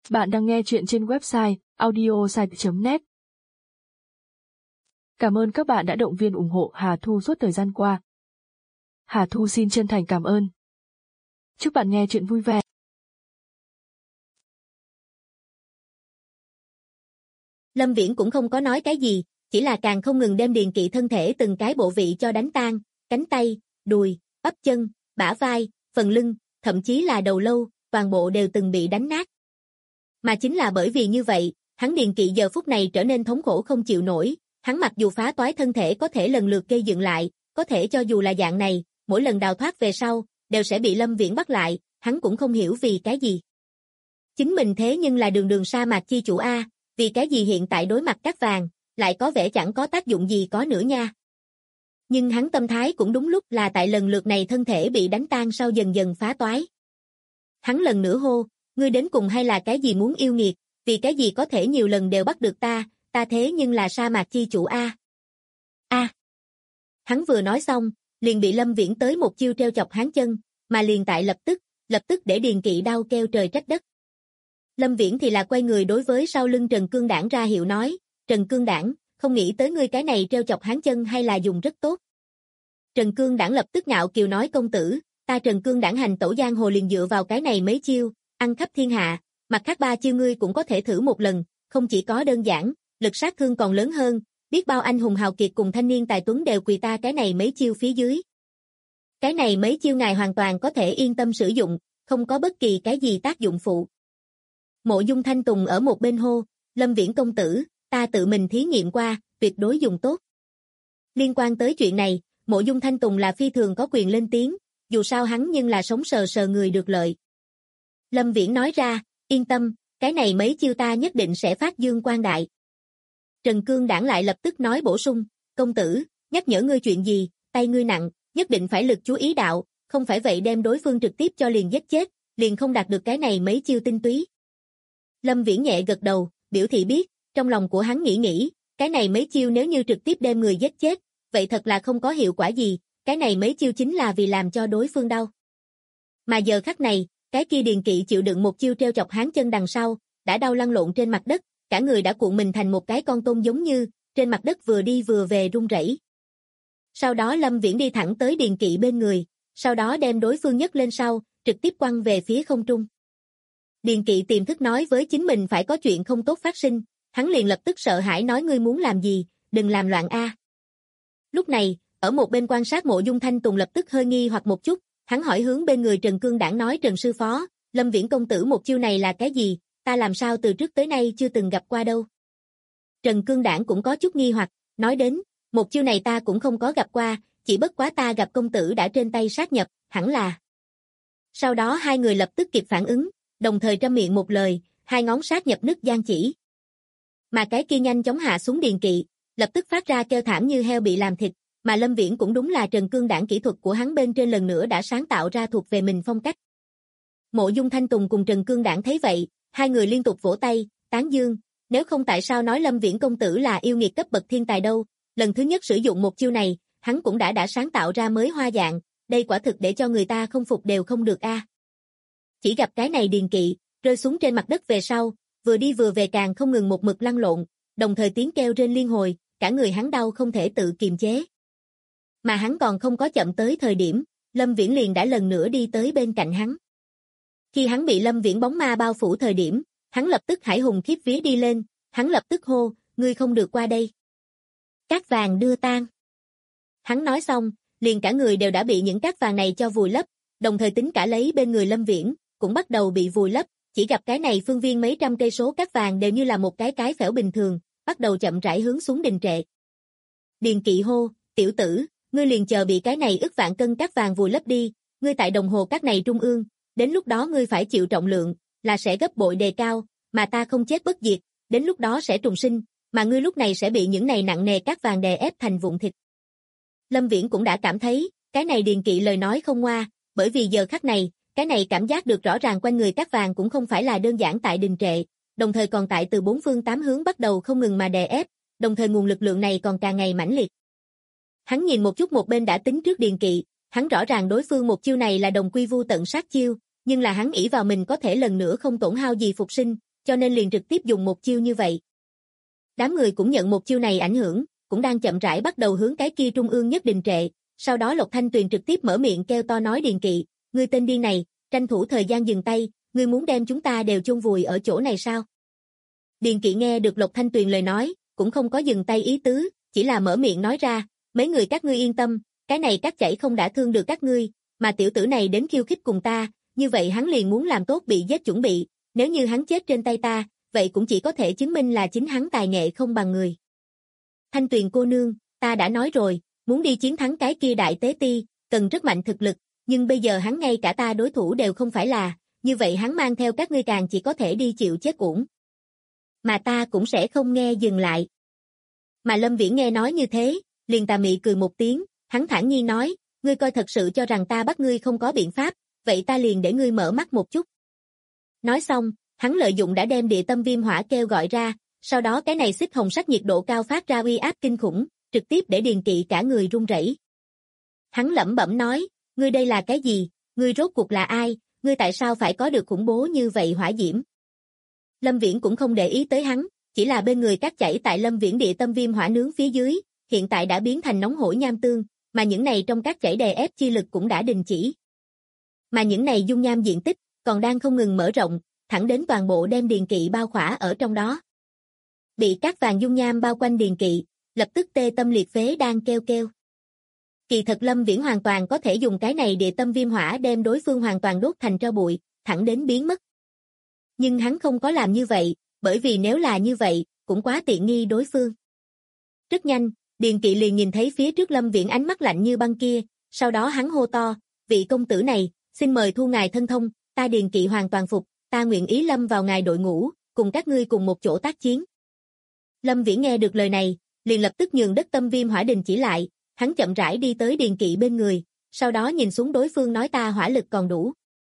Bạn đang nghe chuyện trên website audiosite.net. Cảm ơn các bạn đã động viên ủng hộ Hà Thu suốt thời gian qua. Hà Thu xin chân thành cảm ơn. Chúc bạn nghe chuyện vui vẻ. Lâm Viễn cũng không có nói cái gì, chỉ là càng không ngừng đem Điền Kỵ thân thể từng cái bộ vị cho đánh tan, cánh tay, đùi, bắp chân, bả vai, phần lưng, thậm chí là đầu lâu, toàn bộ đều từng bị đánh nát. Mà chính là bởi vì như vậy, hắn Điền Kỵ giờ phút này trở nên thống khổ không chịu nổi, hắn mặc dù phá toái thân thể có thể lần lượt gây dựng lại, có thể cho dù là dạng này, mỗi lần đào thoát về sau, đều sẽ bị Lâm Viễn bắt lại, hắn cũng không hiểu vì cái gì. Chính mình thế nhưng là đường sa mạc chi chủ A, vì cái gì hiện tại đối mặt cát vàng, lại có vẻ chẳng có tác dụng gì có nữa nha. Nhưng hắn tâm thái cũng đúng lúc là tại lần lượt này thân thể bị đánh tan sau dần dần phá toái. Hắn lần nữa hô, ngươi đến cùng hay là cái gì muốn yêu nghiệt, vì cái gì có thể nhiều lần đều bắt được ta thế nhưng là sa mạc chi chủ A. Hắn vừa nói xong, liền bị Lâm Viễn tới một chiêu treo chọc hắn chân, mà liền tại lập tức để Điền Kỵ đau kêu trời trách đất. Lâm Viễn thì là quay người đối với sau lưng Trần Cương Đảng ra hiệu nói, Trần Cương Đảng, không nghĩ tới ngươi cái này treo chọc hắn chân hay là dùng rất tốt. Trần Cương Đảng lập tức ngạo kiều nói công tử, ta Trần Cương Đảng hành tẩu giang hồ liền dựa vào cái này mấy chiêu, ăn khắp thiên hạ, mặt khác ba chiêu ngươi cũng có thể thử một lần, không chỉ có đơn giản, lực sát thương còn lớn hơn, biết bao anh hùng hào kiệt cùng thanh niên tài tuấn đều quỳ ta cái này mấy chiêu phía dưới. Cái này mấy chiêu ngài hoàn toàn có thể yên tâm sử dụng, không có bất kỳ cái gì tác dụng phụ. Mộ Dung Thanh Tùng ở một bên hô, Lâm Viễn công tử, ta tự mình thí nghiệm qua, tuyệt đối dùng tốt. Liên quan tới chuyện này, Mộ Dung Thanh Tùng là phi thường có quyền lên tiếng, dù sao hắn nhưng là sống sờ sờ người được lợi. Lâm Viễn nói ra, yên tâm, cái này mấy chiêu ta nhất định sẽ phát dương quang đại. Trần Cương Đảng lại lập tức nói bổ sung, công tử, nhắc nhở ngươi chuyện gì, tay ngươi nặng, nhất định phải lực chú ý đạo, không phải vậy đem đối phương trực tiếp cho liền giết chết, liền không đạt được cái này mấy chiêu tinh túy. Lâm Viễn nhẹ gật đầu, biểu thị biết, trong lòng của hắn nghĩ, cái này mấy chiêu nếu như trực tiếp đem người giết chết, vậy thật là không có hiệu quả gì, cái này mấy chiêu chính là vì làm cho đối phương đau. Mà giờ khắc này, cái kia Điền Kỵ chịu đựng một chiêu treo chọc hắn chân đằng sau, đã đau lăn lộn trên mặt đất, cả người đã cuộn mình thành một cái con tôm giống như, trên mặt đất vừa đi vừa về run rẩy. Sau đó Lâm Viễn đi thẳng tới Điền Kỵ bên người, sau đó đem đối phương nhấc lên sau, trực tiếp quăng về phía không trung. Điền Kỵ tiềm thức nói với chính mình phải có chuyện không tốt phát sinh, hắn liền lập tức sợ hãi nói ngươi muốn làm gì, đừng làm loạn a. Lúc này, ở một bên quan sát Mộ Dung Thanh Tùng lập tức hơi nghi hoặc một chút, hắn hỏi hướng bên người Trần Cương Đảng nói Trần sư phó, Lâm Viễn công tử một chiêu này là cái gì, ta làm sao từ trước tới nay chưa từng gặp qua đâu. Trần Cương Đảng cũng có chút nghi hoặc, nói đến, một chiêu này ta cũng không có gặp qua, chỉ bất quá ta gặp công tử đã trên tay sát nhập, hẳn là. Sau đó hai người lập tức kịp phản ứng, đồng thời trăm miệng một lời, hai ngón sát nhập nứt gian chỉ. Mà cái kia nhanh chóng hạ xuống Điền Kỵ, lập tức phát ra kêu thảm như heo bị làm thịt, mà Lâm Viễn cũng đúng là Trần Cương Đảng kỹ thuật của hắn bên trên lần nữa đã sáng tạo ra thuộc về mình phong cách. Mộ Dung Thanh Tùng cùng Trần Cương Đảng thấy vậy, hai người liên tục vỗ tay, tán dương, nếu không tại sao nói Lâm Viễn công tử là yêu nghiệt cấp bậc thiên tài đâu, lần thứ nhất sử dụng một chiêu này, hắn cũng đã sáng tạo ra mới hoa dạng, đây quả thực để cho người ta không phục đều không được a. Chỉ gặp cái này Điền Kỵ, rơi xuống trên mặt đất về sau, vừa đi vừa về càng không ngừng một mực lăn lộn, đồng thời tiếng kêu rên liên hồi, cả người hắn đau không thể tự kiềm chế. Mà hắn còn không có chậm tới thời điểm, Lâm Viễn liền đã lần nữa đi tới bên cạnh hắn. Khi hắn bị Lâm Viễn bóng ma bao phủ thời điểm, hắn lập tức hải hùng khiếp vía đi lên, hắn lập tức hô, ngươi không được qua đây. Cát vàng đưa tan. Hắn nói xong, liền cả người đều đã bị những cát vàng này cho vùi lấp, đồng thời tính cả lấy bên người Lâm Viễn, cũng bắt đầu bị vùi lấp, chỉ gặp cái này phương viên mấy trăm cây số cát vàng đều như là một cái phễu bình thường, bắt đầu chậm rãi hướng xuống đình trệ. Điền Kỵ hô, tiểu tử, ngươi liền chờ bị cái này ức vạn cân cát vàng vùi lấp đi, ngươi tại đồng hồ cát này trung ương, đến lúc đó ngươi phải chịu trọng lượng, là sẽ gấp bội đề cao, mà ta không chết bất diệt, đến lúc đó sẽ trùng sinh, mà ngươi lúc này sẽ bị những này nặng nề cát vàng đè ép thành vụn thịt. Lâm Viễn cũng đã cảm thấy, cái này Điền Kỵ lời nói không ngoa, bởi vì giờ khắc này, cái này cảm giác được rõ ràng quanh người cát vàng cũng không phải là đơn giản tại đình trệ, đồng thời còn tại từ bốn phương tám hướng bắt đầu không ngừng mà đè ép, đồng thời nguồn lực lượng này còn càng ngày mãnh liệt. Hắn nhìn một chút một bên đã tính trước Điền Kỵ, hắn rõ ràng đối phương một chiêu này là đồng quy vu tận sát chiêu, nhưng là hắn ỷ vào mình có thể lần nữa không tổn hao gì phục sinh, cho nên liền trực tiếp dùng một chiêu như vậy. Đám người cũng nhận một chiêu này ảnh hưởng, cũng đang chậm rãi bắt đầu hướng cái kia trung ương nhất đình trệ, sau đó Lộc Thanh Tuyền trực tiếp mở miệng kêu to nói Điền Kỵ, ngươi tên điên này, tranh thủ thời gian dừng tay, ngươi muốn đem chúng ta đều chôn vùi ở chỗ này sao? Điền Kỵ nghe được Lộc Thanh Tuyền lời nói, cũng không có dừng tay ý tứ, chỉ là mở miệng nói ra, mấy người các ngươi yên tâm, cái này cắt chảy không đã thương được các ngươi, mà tiểu tử này đến khiêu khích cùng ta, như vậy hắn liền muốn làm tốt bị giết chuẩn bị, nếu như hắn chết trên tay ta, vậy cũng chỉ có thể chứng minh là chính hắn tài nghệ không bằng người. Thanh Tuyền cô nương, ta đã nói rồi, muốn đi chiến thắng cái kia đại tế ti, cần rất mạnh thực lực, nhưng bây giờ hắn ngay cả ta đối thủ đều không phải là, như vậy hắn mang theo các ngươi càng chỉ có thể đi chịu chết uổng. Mà ta cũng sẽ không nghe dừng lại. Mà Lâm Viễn nghe nói như thế, liền tà mị cười một tiếng, hắn thản nhiên nói, ngươi coi thật sự cho rằng ta bắt ngươi không có biện pháp, vậy ta liền để ngươi mở mắt một chút. Nói xong, hắn lợi dụng đã đem địa tâm viêm hỏa kêu gọi ra, sau đó cái này xích hồng sắc nhiệt độ cao phát ra uy áp kinh khủng, trực tiếp để Điền Kỵ cả người run rẩy. Hắn lẩm bẩm nói, ngươi đây là cái gì, ngươi rốt cuộc là ai, ngươi tại sao phải có được khủng bố như vậy hỏa diễm? Lâm Viễn cũng không để ý tới hắn, chỉ là bên người cát chảy tại Lâm Viễn địa tâm viêm hỏa nướng phía dưới, hiện tại đã biến thành nóng hổi nham tương, mà những này trong cát chảy đè ép chi lực cũng đã đình chỉ. Mà những này dung nham diện tích còn đang không ngừng mở rộng, thẳng đến toàn bộ đem Điền Kỵ bao khỏa ở trong đó. Bị cát vàng dung nham bao quanh Điền Kỵ, lập tức tê tâm liệt phế đang kêu kêu. Kỳ thật Lâm Viễn hoàn toàn có thể dùng cái này địa tâm viêm hỏa đem đối phương hoàn toàn đốt thành tro bụi, thẳng đến biến mất. Nhưng hắn không có làm như vậy, bởi vì nếu là như vậy, cũng quá tiện nghi đối phương. Rất nhanh, Điền Kỵ liền nhìn thấy phía trước Lâm Viễn ánh mắt lạnh như băng kia, sau đó hắn hô to, vị công tử này, xin mời thu ngài thân thông, ta Điền Kỵ hoàn toàn phục, ta nguyện ý lâm vào ngài đội ngũ, cùng các ngươi cùng một chỗ tác chiến. Lâm Viễn nghe được lời này, liền lập tức nhường đất tâm viêm hỏa đình chỉ lại, hắn chậm rãi đi tới Điền Kỵ bên người, sau đó nhìn xuống đối phương nói ta hỏa lực còn đủ.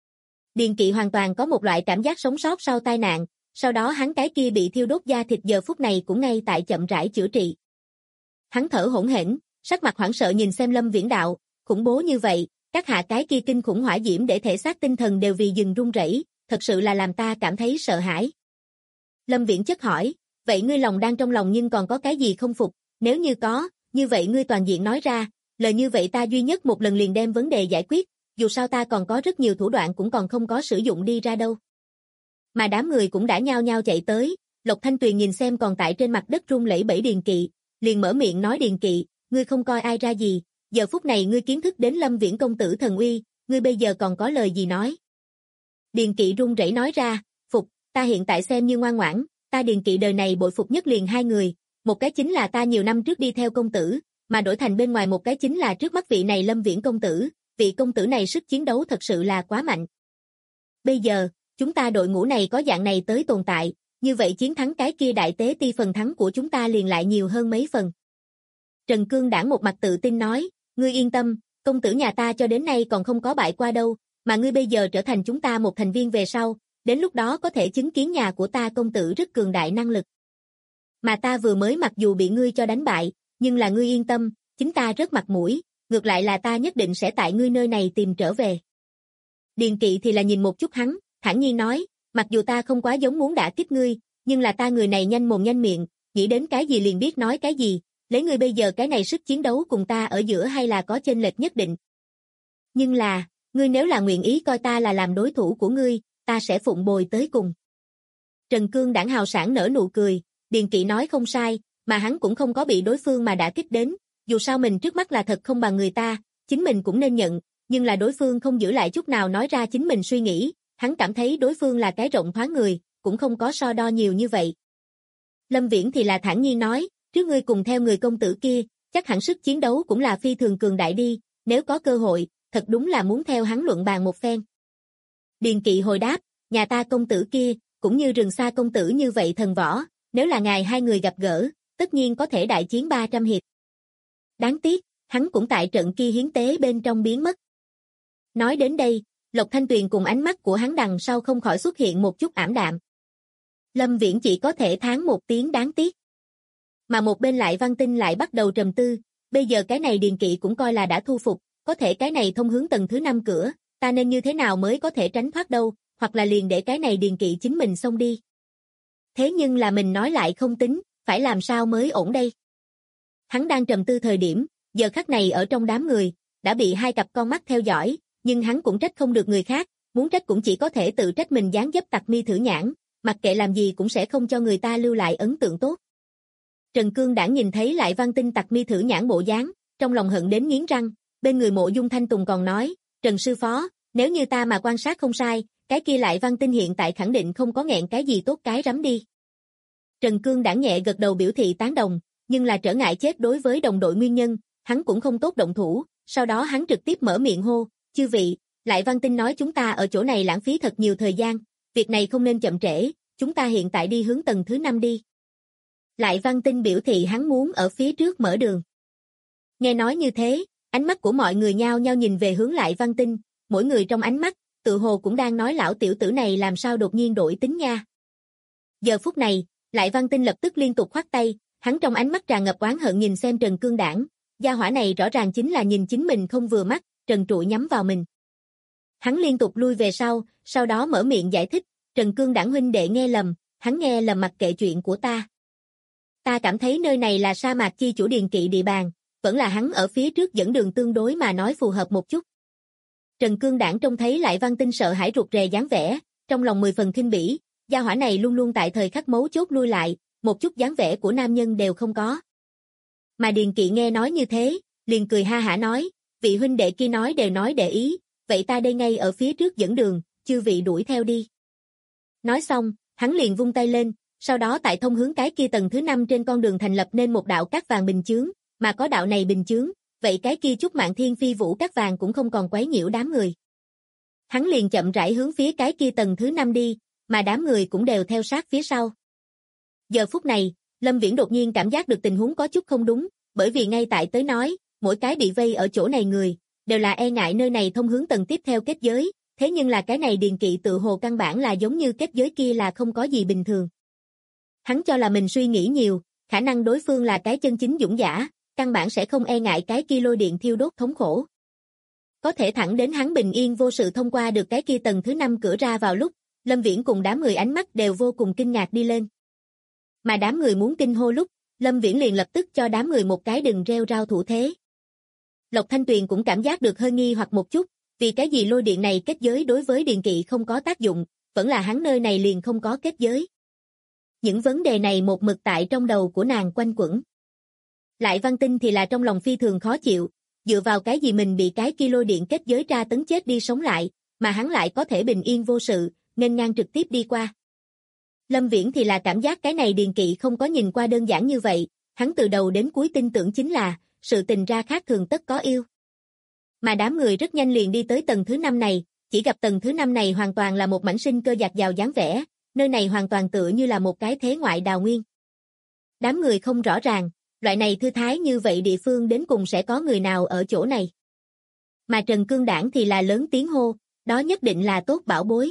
Điền Kỵ hoàn toàn có một loại cảm giác sống sót sau tai nạn, sau đó hắn cái kia bị thiêu đốt da thịt giờ phút này cũng ngay tại chậm rãi chữa trị. Hắn thở hổn hển, sắc mặt hoảng sợ nhìn xem Lâm Viễn đạo, khủng bố như vậy, các hạ cái kia kinh khủng hỏa diễm để thể xác tinh thần đều vì dừng run rẩy, thật sự là làm ta cảm thấy sợ hãi. Lâm Viễn chất hỏi, vậy ngươi lòng đang trong lòng nhưng còn có cái gì không phục, nếu như có, như vậy ngươi toàn diện nói ra, lời như vậy ta duy nhất một lần liền đem vấn đề giải quyết, dù sao ta còn có rất nhiều thủ đoạn cũng còn không có sử dụng đi ra đâu. Mà đám người cũng đã nhao nhao chạy tới, Lộc Thanh Tuyền nhìn xem còn tại trên mặt đất run lẩy bẩy Điền Kỵ, liền mở miệng nói Điền Kỵ, ngươi không coi ai ra gì, giờ phút này ngươi kiến thức đến Lâm Viễn công tử thần uy, ngươi bây giờ còn có lời gì nói? Điền Kỵ run rẩy nói ra, phục, ta hiện tại xem như ngoan ngoãn, ta Điền Kỵ đời này bội phục nhất liền hai người, một cái chính là ta nhiều năm trước đi theo công tử, mà đổi thành bên ngoài một cái chính là trước mắt vị này Lâm Viễn công tử, vị công tử này sức chiến đấu thật sự là quá mạnh. Bây giờ, chúng ta đội ngũ này có dạng này tới tồn tại, như vậy chiến thắng cái kia đại tế ti phần thắng của chúng ta liền lại nhiều hơn mấy phần. Trần Cương Đảng một mặt tự tin nói, ngươi yên tâm, công tử nhà ta cho đến nay còn không có bại qua đâu, mà ngươi bây giờ trở thành chúng ta một thành viên về sau, đến lúc đó có thể chứng kiến nhà của ta công tử rất cường đại năng lực. Mà ta vừa mới mặc dù bị ngươi cho đánh bại, nhưng là ngươi yên tâm, chính ta rất mặt mũi, ngược lại là ta nhất định sẽ tại ngươi nơi này tìm trở về. Điền Kỵ thì là nhìn một chút hắn, thản nhiên nói, mặc dù ta không quá giống muốn đả kích ngươi, nhưng là ta người này nhanh mồm nhanh miệng, nghĩ đến cái gì liền biết nói cái gì, lấy ngươi bây giờ cái này sức chiến đấu cùng ta ở giữa hay là có chênh lệch nhất định. Nhưng là, ngươi nếu là nguyện ý coi ta là làm đối thủ của ngươi, ta sẽ phụng bồi tới cùng. Trần Cương Đảng hào sảng nở nụ cười, Điền Kỵ nói không sai, mà hắn cũng không có bị đối phương mà đả kích đến, dù sao mình trước mắt là thật không bằng người ta, chính mình cũng nên nhận, nhưng là đối phương không giữ lại chút nào nói ra chính mình suy nghĩ, hắn cảm thấy đối phương là cái rộng thoáng người, cũng không có so đo nhiều như vậy. Lâm Viễn thì là thản nhiên nói, trước ngươi cùng theo người công tử kia, chắc hẳn sức chiến đấu cũng là phi thường cường đại đi, nếu có cơ hội, thật đúng là muốn theo hắn luận bàn một phen. Điền Kỵ hồi đáp, nhà ta công tử kia, cũng như rừng xa công tử như vậy thần võ, nếu là ngài hai người gặp gỡ, tất nhiên có thể đại chiến 300 hiệp. Đáng tiếc, hắn cũng tại trận kia hiến tế bên trong biến mất. Nói đến đây, Lộc Thanh Tuyền cùng ánh mắt của hắn đằng sau không khỏi xuất hiện một chút ảm đạm. Lâm Viễn chỉ có thể thán một tiếng đáng tiếc. Mà một bên lại Văn Tinh lại bắt đầu trầm tư, bây giờ cái này Điền Kỵ cũng coi là đã thu phục, có thể cái này thông hướng tầng thứ 5 cửa, ta nên như thế nào mới có thể tránh thoát đâu, hoặc là liền để cái này Điền Kỵ chính mình xông đi. Thế nhưng là mình nói lại không tính, phải làm sao mới ổn đây? Hắn đang trầm tư thời điểm, giờ khắc này ở trong đám người, đã bị hai cặp con mắt theo dõi, nhưng hắn cũng trách không được người khác, muốn trách cũng chỉ có thể tự trách mình dáng dấp tặc mi thử nhãn, mặc kệ làm gì cũng sẽ không cho người ta lưu lại ấn tượng tốt. Trần Cương Đảng nhìn thấy Lại Văn Tinh tặc mi thử nhãn bộ dáng, trong lòng hận đến nghiến răng, bên người Mộ Dung Thanh Tùng còn nói, Trần sư phó, nếu như ta mà quan sát không sai, cái kia Lại Văn Tinh hiện tại khẳng định không có nghẹn cái gì tốt cái rắm đi. Trần Cương Đảng nhẹ gật đầu biểu thị tán đồng, nhưng là trở ngại chết đối với đồng đội nguyên nhân, hắn cũng không tốt động thủ, sau đó hắn trực tiếp mở miệng hô, chư vị, Lại Văn Tinh nói chúng ta ở chỗ này lãng phí thật nhiều thời gian, việc này không nên chậm trễ, chúng ta hiện tại đi hướng tầng thứ 5 đi. Lại Văn Tinh biểu thị hắn muốn ở phía trước mở đường. Nghe nói như thế, ánh mắt của mọi người nhao nhao nhìn về hướng Lại Văn Tinh, mỗi người trong ánh mắt, tự hồ cũng đang nói lão tiểu tử này làm sao đột nhiên đổi tính nha. Giờ phút này, Lại Văn Tinh lập tức liên tục khoát tay, hắn trong ánh mắt tràn ngập oán hận nhìn xem Trần Cương Đảng, gia hỏa này rõ ràng chính là nhìn chính mình không vừa mắt, trần trụi nhắm vào mình. Hắn liên tục lui về sau đó mở miệng giải thích, Trần Cương Đảng huynh đệ nghe lầm, hắn nghe lầm mặc kệ chuyện của ta. Ta cảm thấy nơi này là sa mạc chi chủ Điền Kỵ địa bàn, vẫn là hắn ở phía trước dẫn đường tương đối mà nói phù hợp một chút. Trần Cương Đảng trông thấy Lại Văn Tinh sợ hãi rụt rè dáng vẻ, trong lòng 10 phần khinh bỉ, gia hỏa này luôn luôn tại thời khắc mấu chốt lui lại, một chút dáng vẻ của nam nhân đều không có. Mà Điền Kỵ nghe nói như thế, liền cười ha hả nói, vị huynh đệ kia nói đều nói để ý, vậy ta đây ngay ở phía trước dẫn đường, chư vị đuổi theo đi. Nói xong, hắn liền vung tay lên, sau đó tại thông hướng cái kia tầng thứ 5 trên con đường thành lập nên một đạo cát vàng bình chướng, mà có đạo này bình chướng, vậy cái kia chút Mạn Thiên Phi Vũ cát vàng cũng không còn quấy nhiễu đám người. Hắn liền chậm rãi hướng phía cái kia tầng thứ 5 đi, mà đám người cũng đều theo sát phía sau. Giờ phút này, Lâm Viễn đột nhiên cảm giác được tình huống có chút không đúng, bởi vì ngay tại tới nói, mỗi cái bị vây ở chỗ này người, đều là e ngại nơi này thông hướng tầng tiếp theo kết giới, thế nhưng là cái này Điền Kỵ tự hồ căn bản là giống như kết giới kia là không có gì bình thường. Hắn cho là mình suy nghĩ nhiều, khả năng đối phương là cái chân chính dũng giả, căn bản sẽ không e ngại cái kia lôi điện thiêu đốt thống khổ. Có thể thẳng đến hắn bình yên vô sự thông qua được cái kia tầng thứ 5 cửa ra vào lúc, Lâm Viễn cùng đám người ánh mắt đều vô cùng kinh ngạc đi lên. Mà đám người muốn kinh hô lúc, Lâm Viễn liền lập tức cho đám người một cái đừng reo rao thủ thế. Lộc Thanh Tuyền cũng cảm giác được hơi nghi hoặc một chút, vì cái gì lôi điện này kết giới đối với Điền Kỵ không có tác dụng, vẫn là hắn nơi này liền không có kết giới. Những vấn đề này một mực tại trong đầu của nàng quanh quẩn. Lại Văn Tinh thì là trong lòng phi thường khó chịu, dựa vào cái gì mình bị cái kia lôi điện kết giới tra tấn chết đi sống lại, mà hắn lại có thể bình yên vô sự, nên ngang trực tiếp đi qua. Lâm Viễn thì là cảm giác cái này Điền Kỵ không có nhìn qua đơn giản như vậy, hắn từ đầu đến cuối tin tưởng chính là, sự tình ra khác thường tất có yêu. Mà đám người rất nhanh liền đi tới tầng thứ 5 này, chỉ gặp tầng thứ 5 này hoàn toàn là một mảnh sinh cơ dạt dào dáng vẻ, nơi này hoàn toàn tựa như là một cái thế ngoại đào nguyên. Đám người không rõ ràng, loại này thư thái như vậy địa phương đến cùng sẽ có người nào ở chỗ này. Mà Trần Cương Đảng thì là lớn tiếng hô, đó nhất định là tốt bảo bối.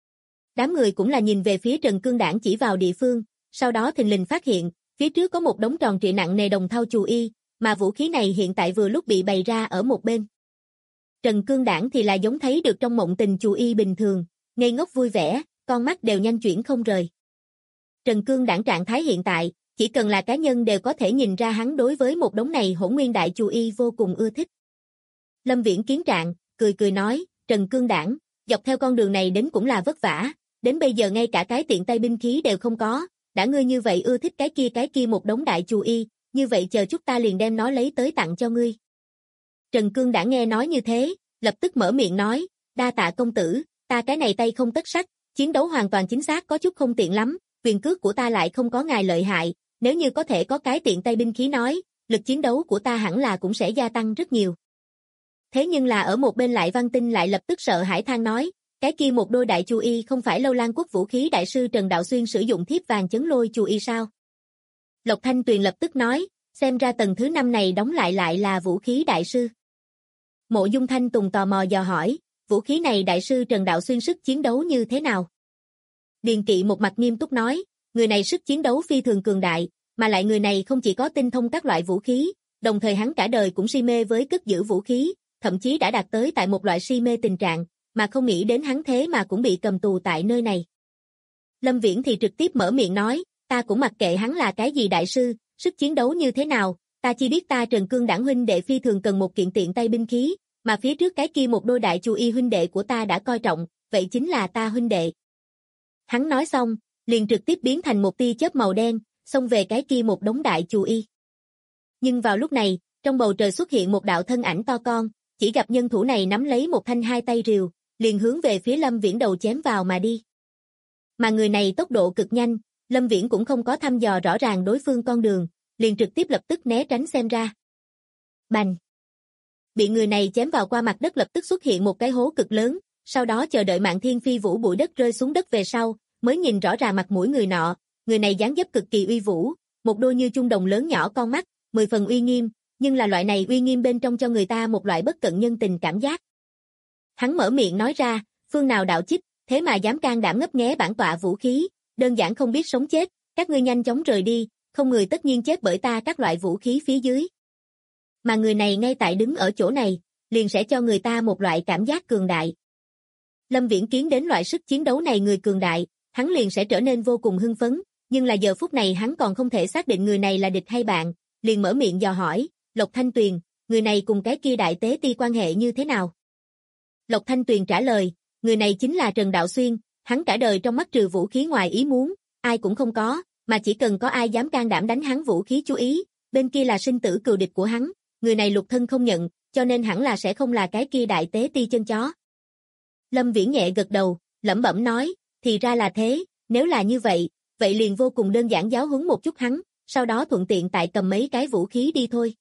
Đám người cũng là nhìn về phía Trần Cương Đảng chỉ vào địa phương, sau đó thình lình phát hiện, phía trước có một đống tròn trịa nặng nề đồng thau chù y, mà vũ khí này hiện tại vừa lúc bị bày ra ở một bên. Trần Cương Đảng thì là giống thấy được trong mộng tình chù y bình thường, ngây ngốc vui vẻ, con mắt đều nhanh chuyển không rời. Trần Cương Đảng trạng thái hiện tại, chỉ cần là cá nhân đều có thể nhìn ra hắn đối với một đống này hỗn nguyên đại chù y vô cùng ưa thích. Lâm Viễn kiến trạng, cười nói, Trần Cương Đảng, dọc theo con đường này đến cũng là vất vả, đến bây giờ ngay cả cái tiện tay binh khí đều không có, đã ngươi như vậy ưa thích cái kia một đống đại chù y, như vậy chờ chút ta liền đem nó lấy tới tặng cho ngươi. Trần Cương đã nghe nói như thế, lập tức mở miệng nói, đa tạ công tử, ta cái này tay không tất sắt, chiến đấu hoàn toàn chính xác có chút không tiện lắm, quyền cước của ta lại không có ngài lợi hại, nếu như có thể có cái tiện tay binh khí nói, lực chiến đấu của ta hẳn là cũng sẽ gia tăng rất nhiều. Thế nhưng là ở một bên Lại Văn Tinh lại lập tức sợ hãi than nói, cái kia một đôi đại chù y không phải Lâu Lan quốc vũ khí đại sư Trần Đạo Xuyên sử dụng thiếp vàng chấn lôi chù y sao? Lộc Thanh Tuyền lập tức nói, xem ra tầng thứ 5 này đóng lại là vũ khí đại sư. Mộ Dung Thanh Tùng tò mò dò hỏi, vũ khí này đại sư Trần Đạo Xuyên sức chiến đấu như thế nào? Điền Kỵ một mặt nghiêm túc nói, người này sức chiến đấu phi thường cường đại, mà lại người này không chỉ có tinh thông các loại vũ khí, đồng thời hắn cả đời cũng si mê với cất giữ vũ khí, thậm chí đã đạt tới tại một loại si mê tình trạng, mà không nghĩ đến hắn thế mà cũng bị cầm tù tại nơi này. Lâm Viễn thì trực tiếp mở miệng nói, ta cũng mặc kệ hắn là cái gì đại sư, sức chiến đấu như thế nào, ta chỉ biết ta Trần Cương Đảng huynh đệ phi thường cần một kiện tiện tay binh khí, mà phía trước cái kia một đôi đại chu y huynh đệ của ta đã coi trọng, vậy chính là ta huynh đệ. Hắn nói xong, liền trực tiếp biến thành một tia chớp màu đen, xông về cái kia một đống đại chu y. Nhưng vào lúc này, trong bầu trời xuất hiện một đạo thân ảnh to con, chỉ gặp nhân thủ này nắm lấy một thanh hai tay rìu, liền hướng về phía Lâm Viễn đầu chém vào mà đi. Mà người này tốc độ cực nhanh, Lâm Viễn cũng không có thăm dò rõ ràng đối phương con đường, liền trực tiếp lập tức né tránh xem ra. Bành! Bị người này chém vào qua mặt đất lập tức xuất hiện một cái hố cực lớn, sau đó chờ đợi Mạn Thiên Phi Vũ bụi đất rơi xuống đất về sau, mới nhìn rõ ràng mặt mũi người nọ, người này dáng dấp cực kỳ uy vũ, một đôi như chung đồng lớn nhỏ con mắt, 10 phần uy nghiêm, nhưng là loại này uy nghiêm bên trong cho người ta một loại bất cận nhân tình cảm giác. Hắn mở miệng nói ra, phương nào đạo chích, thế mà dám can đảm ngấp nghé bản tọa vũ khí, đơn giản không biết sống chết, các ngươi nhanh chóng rời đi, không người tất nhiên chết bởi ta các loại vũ khí phía dưới. Mà người này ngay tại đứng ở chỗ này, liền sẽ cho người ta một loại cảm giác cường đại. Lâm Viễn kiến đến loại sức chiến đấu này người cường đại, hắn liền sẽ trở nên vô cùng hưng phấn, nhưng là giờ phút này hắn còn không thể xác định người này là địch hay bạn, liền mở miệng dò hỏi, Lộc Thanh Tuyền, người này cùng cái kia đại tế ti quan hệ như thế nào? Lộc Thanh Tuyền trả lời, người này chính là Trần Đạo Xuyên, hắn cả đời trong mắt trừ vũ khí ngoài ý muốn, ai cũng không có, mà chỉ cần có ai dám can đảm đánh hắn vũ khí chú ý, bên kia là sinh tử cừu địch của hắn, người này lục thân không nhận, cho nên hẳn là sẽ không là cái kia đại tế ti chân chó. Lâm Viễn nhẹ gật đầu, lẩm bẩm nói, thì ra là thế, nếu là như vậy, vậy liền vô cùng đơn giản giáo huấn một chút hắn, sau đó thuận tiện tại cầm mấy cái vũ khí đi thôi.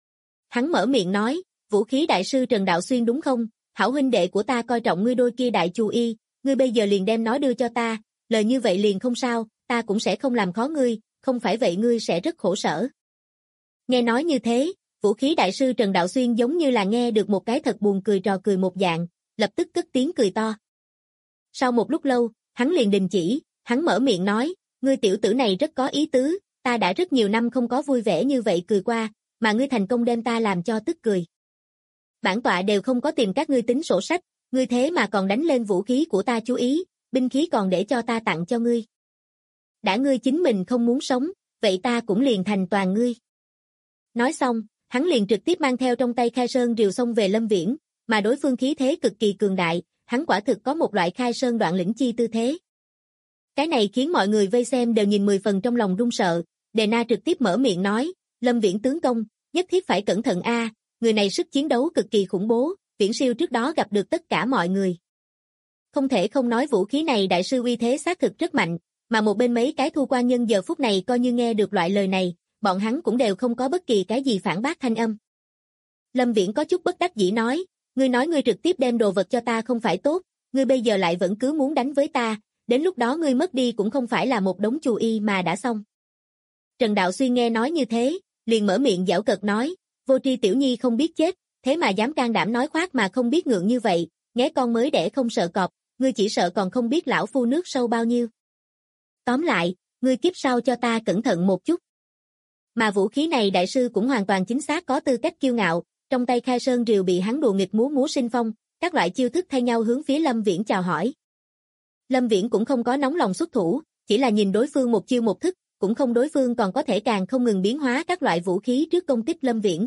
Hắn mở miệng nói, vũ khí đại sư Trần Đạo Xuyên đúng không? Hảo huynh đệ của ta coi trọng ngươi đôi kia đại chu y, ngươi bây giờ liền đem nó đưa cho ta, lời như vậy liền không sao, ta cũng sẽ không làm khó ngươi, không phải vậy ngươi sẽ rất khổ sở. Nghe nói như thế, vũ khí đại sư Trần Đạo Xuyên giống như là nghe được một cái thật buồn cười trò cười một dạng, lập tức cất tiếng cười to. Sau một lúc lâu, hắn liền đình chỉ, hắn mở miệng nói, ngươi tiểu tử này rất có ý tứ, ta đã rất nhiều năm không có vui vẻ như vậy cười qua, mà ngươi thành công đem ta làm cho tức cười. Bản tọa đều không có tìm các ngươi tính sổ sách, ngươi thế mà còn đánh lên vũ khí của ta chú ý, binh khí còn để cho ta tặng cho ngươi. Đã ngươi chính mình không muốn sống, vậy ta cũng liền thành toàn ngươi. Nói xong, hắn liền trực tiếp mang theo trong tay khai sơn rìu xông về Lâm Viễn, mà đối phương khí thế cực kỳ cường đại, hắn quả thực có một loại khai sơn đoạn lĩnh chi tư thế. Cái này khiến mọi người vây xem đều nhìn 10 phần trong lòng run sợ, Đề Na trực tiếp mở miệng nói, Lâm Viễn tướng công, nhất thiết phải cẩn thận a, người này sức chiến đấu cực kỳ khủng bố, viễn siêu trước đó gặp được tất cả mọi người. Không thể không nói vũ khí này đại sư uy thế xác thực rất mạnh, mà một bên mấy cái thu quan nhân giờ phút này coi như nghe được loại lời này, bọn hắn cũng đều không có bất kỳ cái gì phản bác thanh âm. Lâm Viễn có chút bất đắc dĩ nói, ngươi trực tiếp đem đồ vật cho ta không phải tốt, ngươi bây giờ lại vẫn cứ muốn đánh với ta, đến lúc đó ngươi mất đi cũng không phải là một đống chù y mà đã xong. Trần Đạo Xuyên nghe nói như thế, liền mở miệng giễu cợt nói, vô tri tiểu nhi không biết chết, thế mà dám can đảm nói khoác mà không biết ngượng như vậy, nghé con mới đẻ không sợ cọp, ngươi chỉ sợ còn không biết lão phu nước sâu bao nhiêu. Tóm lại, ngươi kiếp sau cho ta cẩn thận một chút. Mà vũ khí này đại sư cũng hoàn toàn chính xác có tư cách kiêu ngạo, trong tay khai sơn rìu bị hắn đùa nghịch múa sinh phong, các loại chiêu thức thay nhau hướng phía Lâm Viễn chào hỏi. Lâm Viễn cũng không có nóng lòng xuất thủ, chỉ là nhìn đối phương một chiêu một thức, cũng không đối phương còn có thể càng không ngừng biến hóa các loại vũ khí trước công kích Lâm Viễn.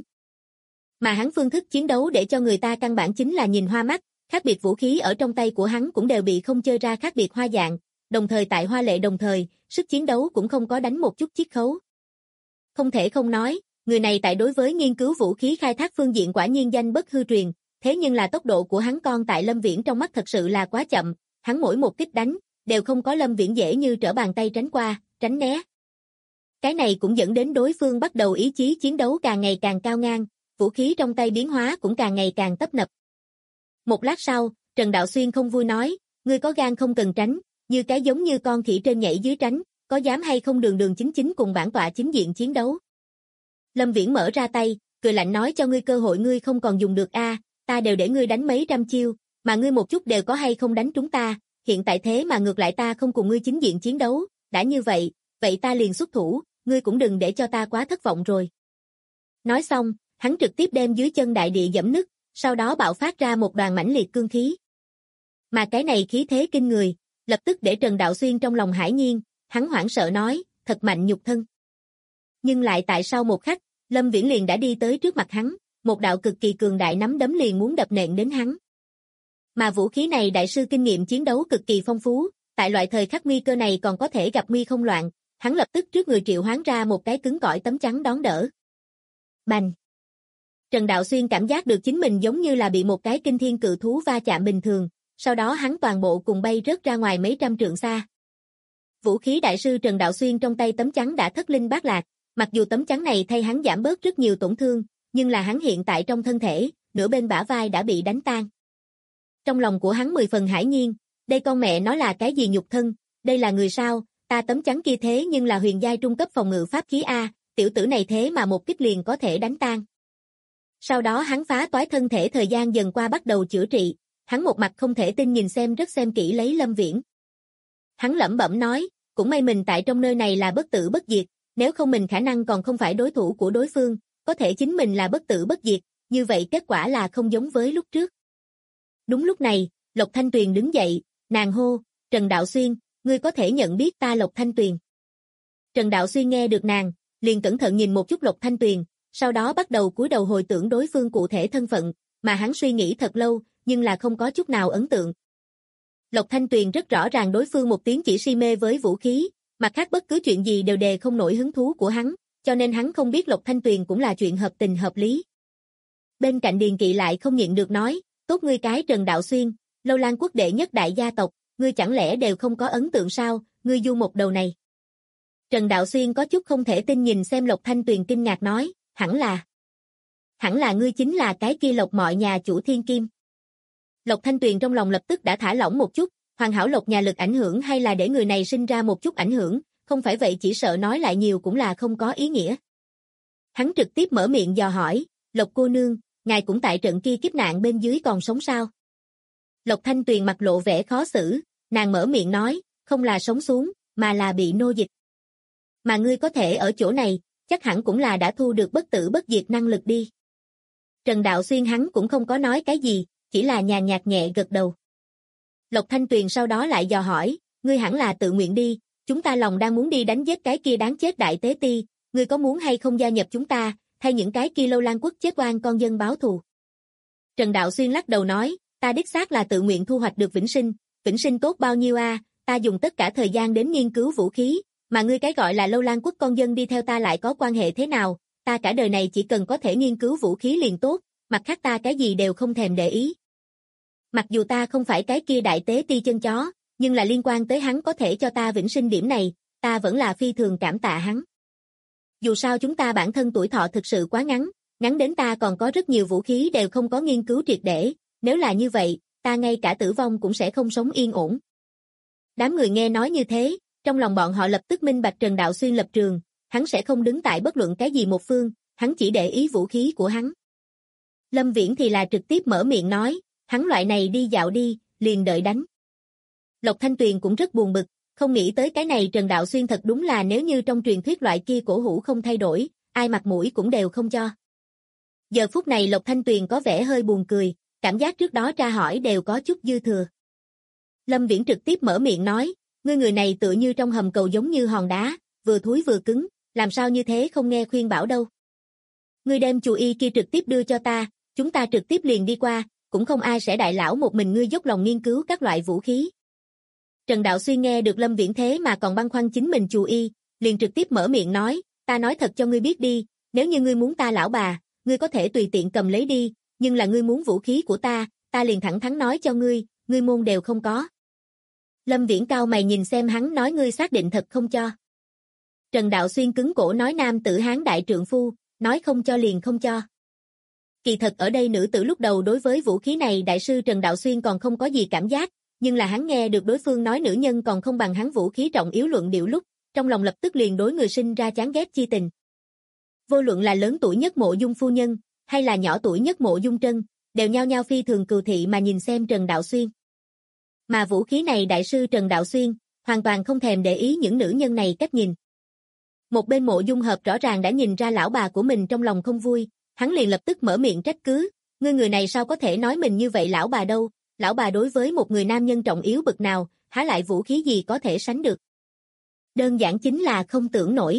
Mà hắn phương thức chiến đấu để cho người ta căn bản chính là nhìn hoa mắt, khác biệt vũ khí ở trong tay của hắn cũng đều bị không chơi ra khác biệt hoa dạng, đồng thời tại hoa lệ đồng thời, sức chiến đấu cũng không có đánh một chút chiết khấu. Không thể không nói, người này tại đối với nghiên cứu vũ khí khai thác phương diện quả nhiên danh bất hư truyền, thế nhưng là tốc độ của hắn con tại Lâm Viễn trong mắt thật sự là quá chậm, hắn mỗi một kích đánh, đều không có Lâm Viễn dễ như trở bàn tay tránh qua, tránh né. Cái này cũng dẫn đến đối phương bắt đầu ý chí chiến đấu càng ngày càng cao ngang, vũ khí trong tay biến hóa cũng càng ngày càng tấp nập. Một lát sau, Trần Đạo Xuyên không vui nói, ngươi có gan không cần tránh, như cái giống như con khỉ trên nhảy dưới tránh, có dám hay không đường đường chính chính cùng bản tọa chính diện chiến đấu. Lâm Viễn mở ra tay, cười lạnh nói cho ngươi cơ hội ngươi không còn dùng được a, ta đều để ngươi đánh mấy trăm chiêu, mà ngươi một chút đều có hay không đánh trúng ta, hiện tại thế mà ngược lại ta không cùng ngươi chính diện chiến đấu, đã như vậy, vậy ta liền xuất thủ, ngươi cũng đừng để cho ta quá thất vọng rồi. Nói xong, hắn trực tiếp đem dưới chân đại địa giẫm nứt, sau đó bạo phát ra một đoàn mãnh liệt cương khí. Mà cái này khí thế kinh người, lập tức để Trần Đạo Xuyên trong lòng hãi nhiên, hắn hoảng sợ nói, thật mạnh nhục thân. Nhưng lại tại sau một khắc, Lâm Viễn liền đã đi tới trước mặt hắn, một đạo cực kỳ cường đại nắm đấm liền muốn đập nện đến hắn. Mà vũ khí này đại sư kinh nghiệm chiến đấu cực kỳ phong phú, tại loại thời khắc nguy cơ này còn có thể gặp nguy không loạn, hắn lập tức trước người triệu hoán ra một cái cứng cỏi tấm chắn đón đỡ. Bành! Trần Đạo Xuyên cảm giác được chính mình giống như là bị một cái kinh thiên cự thú va chạm bình thường, sau đó hắn toàn bộ cùng bay rớt ra ngoài mấy trăm trượng xa. Vũ khí đại sư Trần Đạo Xuyên trong tay tấm chắn đã thất linh bát lạc, mặc dù tấm chắn này thay hắn giảm bớt rất nhiều tổn thương, nhưng là hắn hiện tại trong thân thể, nửa bên bả vai đã bị đánh tan. Trong lòng của hắn 10 phần hãi nhiên, đây con mẹ nó là cái gì nhục thân, đây là người sao, ta tấm chắn kia thế nhưng là huyền giai trung cấp phòng ngự pháp khí A, tiểu tử này thế mà một kích liền có thể đánh tan. Sau đó hắn phá toái thân thể thời gian dần qua bắt đầu chữa trị, hắn một mặt không thể tin nhìn xem rất xem kỹ lấy Lâm Viễn. Hắn lẩm bẩm nói, cũng may mình tại trong nơi này là bất tử bất diệt, nếu không mình khả năng còn không phải đối thủ của đối phương, có thể chính mình là bất tử bất diệt, như vậy kết quả là không giống với lúc trước. Đúng lúc này, Lộc Thanh Tuyền đứng dậy, nàng hô, Trần Đạo Xuyên, ngươi có thể nhận biết ta Lộc Thanh Tuyền. Trần Đạo Xuyên nghe được nàng, liền cẩn thận nhìn một chút Lộc Thanh Tuyền, sau đó bắt đầu cúi đầu hồi tưởng đối phương cụ thể thân phận, mà hắn suy nghĩ thật lâu, nhưng là không có chút nào ấn tượng. Lộc Thanh Tuyền rất rõ ràng đối phương một tiếng chỉ si mê với vũ khí, mặt khác bất cứ chuyện gì đều đề không nổi hứng thú của hắn, cho nên hắn không biết Lộc Thanh Tuyền cũng là chuyện hợp tình hợp lý. Bên cạnh Điền Kỵ lại không nhịn được nói, tốt ngươi cái Trần Đạo Xuyên, Lâu Lan quốc đệ nhất đại gia tộc, ngươi chẳng lẽ đều không có ấn tượng sao, ngươi du một đầu này. Trần Đạo Xuyên có chút không thể tin nhìn xem Lộc Thanh Tuyền kinh ngạc nói, hẳn là ngươi chính là cái kia Lộc mọi nhà chủ thiên kim. Lộc Thanh Tuyền trong lòng lập tức đã thả lỏng một chút, hoàn hảo Lộc nhà lực ảnh hưởng hay là để người này sinh ra một chút ảnh hưởng, không phải vậy chỉ sợ nói lại nhiều cũng là không có ý nghĩa. Hắn trực tiếp mở miệng dò hỏi, Lộc cô nương, ngài cũng tại trận kia kiếp nạn bên dưới còn sống sao? Lộc Thanh Tuyền mặt lộ vẻ khó xử, nàng mở miệng nói, không là sống xuống, mà là bị nô dịch. Mà ngươi có thể ở chỗ này, chắc hẳn cũng là đã thu được bất tử bất diệt năng lực đi. Trần Đạo Xuyên hắn cũng không có nói cái gì, chỉ là nhàn nhạt nhẹ gật đầu. Lộc Thanh Tuyền sau đó lại dò hỏi, ngươi hẳn là tự nguyện đi, chúng ta lòng đang muốn đi đánh giết cái kia đáng chết đại tế ti, ngươi có muốn hay không gia nhập chúng ta, thay những cái kia Lâu Lan quốc chết oan con dân báo thù. Trần Đạo Xuyên lắc đầu nói, ta đích xác là tự nguyện thu hoạch được vĩnh sinh tốt bao nhiêu a, ta dùng tất cả thời gian đến nghiên cứu vũ khí, mà ngươi cái gọi là Lâu Lan quốc con dân đi theo ta lại có quan hệ thế nào, ta cả đời này chỉ cần có thể nghiên cứu vũ khí liền tốt, mặt khác ta cái gì đều không thèm để ý. Mặc dù ta không phải cái kia đại tế ti chân chó, nhưng là liên quan tới hắn có thể cho ta vĩnh sinh điểm này, ta vẫn là phi thường cảm tạ hắn. Dù sao chúng ta bản thân tuổi thọ thực sự quá ngắn, ngắn đến ta còn có rất nhiều vũ khí đều không có nghiên cứu triệt để, nếu là như vậy, ta ngay cả tử vong cũng sẽ không sống yên ổn. Đám người nghe nói như thế, trong lòng bọn họ lập tức minh bạch Trần Đạo Xuyên lập trường, hắn sẽ không đứng tại bất luận cái gì một phương, hắn chỉ để ý vũ khí của hắn. Lâm Viễn thì là trực tiếp mở miệng nói, hắn loại này đi dạo đi, liền đợi đánh. Lộc Thanh Tuyền cũng rất buồn bực, không nghĩ tới cái này Trần Đạo Xuyên thật đúng là nếu như trong truyền thuyết loại kia cổ hủ không thay đổi, ai mặt mũi cũng đều không cho. Giờ phút này Lộc Thanh Tuyền có vẻ hơi buồn cười, cảm giác trước đó tra hỏi đều có chút dư thừa. Lâm Viễn trực tiếp mở miệng nói, ngươi người này tựa như trong hầm cầu giống như hòn đá, vừa thúi vừa cứng, làm sao như thế không nghe khuyên bảo đâu. Ngươi đem chú y kia trực tiếp đưa cho ta, chúng ta trực tiếp liền đi qua, cũng không ai sẽ đại lão một mình ngươi dốc lòng nghiên cứu các loại vũ khí. Trần Đạo Xuyên nghe được Lâm Viễn thế mà còn băn khoăn chính mình chú y, liền trực tiếp mở miệng nói, ta nói thật cho ngươi biết đi, nếu như ngươi muốn ta lão bà, ngươi có thể tùy tiện cầm lấy đi, nhưng là ngươi muốn vũ khí của ta liền thẳng thắn nói cho ngươi môn đều không có. Lâm Viễn cao mày nhìn xem hắn nói ngươi xác định thật không cho. Trần Đạo Xuyên cứng cổ nói nam tử hán đại trượng phu, nói không cho liền không cho. Kỳ thật ở đây nữ tử lúc đầu đối với vũ khí này đại sư Trần Đạo Xuyên còn không có gì cảm giác, nhưng là hắn nghe được đối phương nói nữ nhân còn không bằng hắn vũ khí trọng yếu luận điệu lúc, trong lòng lập tức liền đối người sinh ra chán ghét chi tình. Vô luận là lớn tuổi nhất Mộ Dung phu nhân, hay là nhỏ tuổi nhất Mộ Dung Trân, đều nhao nhao phi thường cừu thị mà nhìn xem Trần Đạo Xuyên. Mà vũ khí này đại sư Trần Đạo Xuyên, hoàn toàn không thèm để ý những nữ nhân này cách nhìn. Một bên Mộ Dung Hợp rõ ràng đã nhìn ra lão bà của mình trong lòng không vui, hắn liền lập tức mở miệng trách cứ, ngươi người này sao có thể nói mình như vậy lão bà đâu, lão bà đối với một người nam nhân trọng yếu bực nào, há lại vũ khí gì có thể sánh được. Đơn giản chính là không tưởng nổi.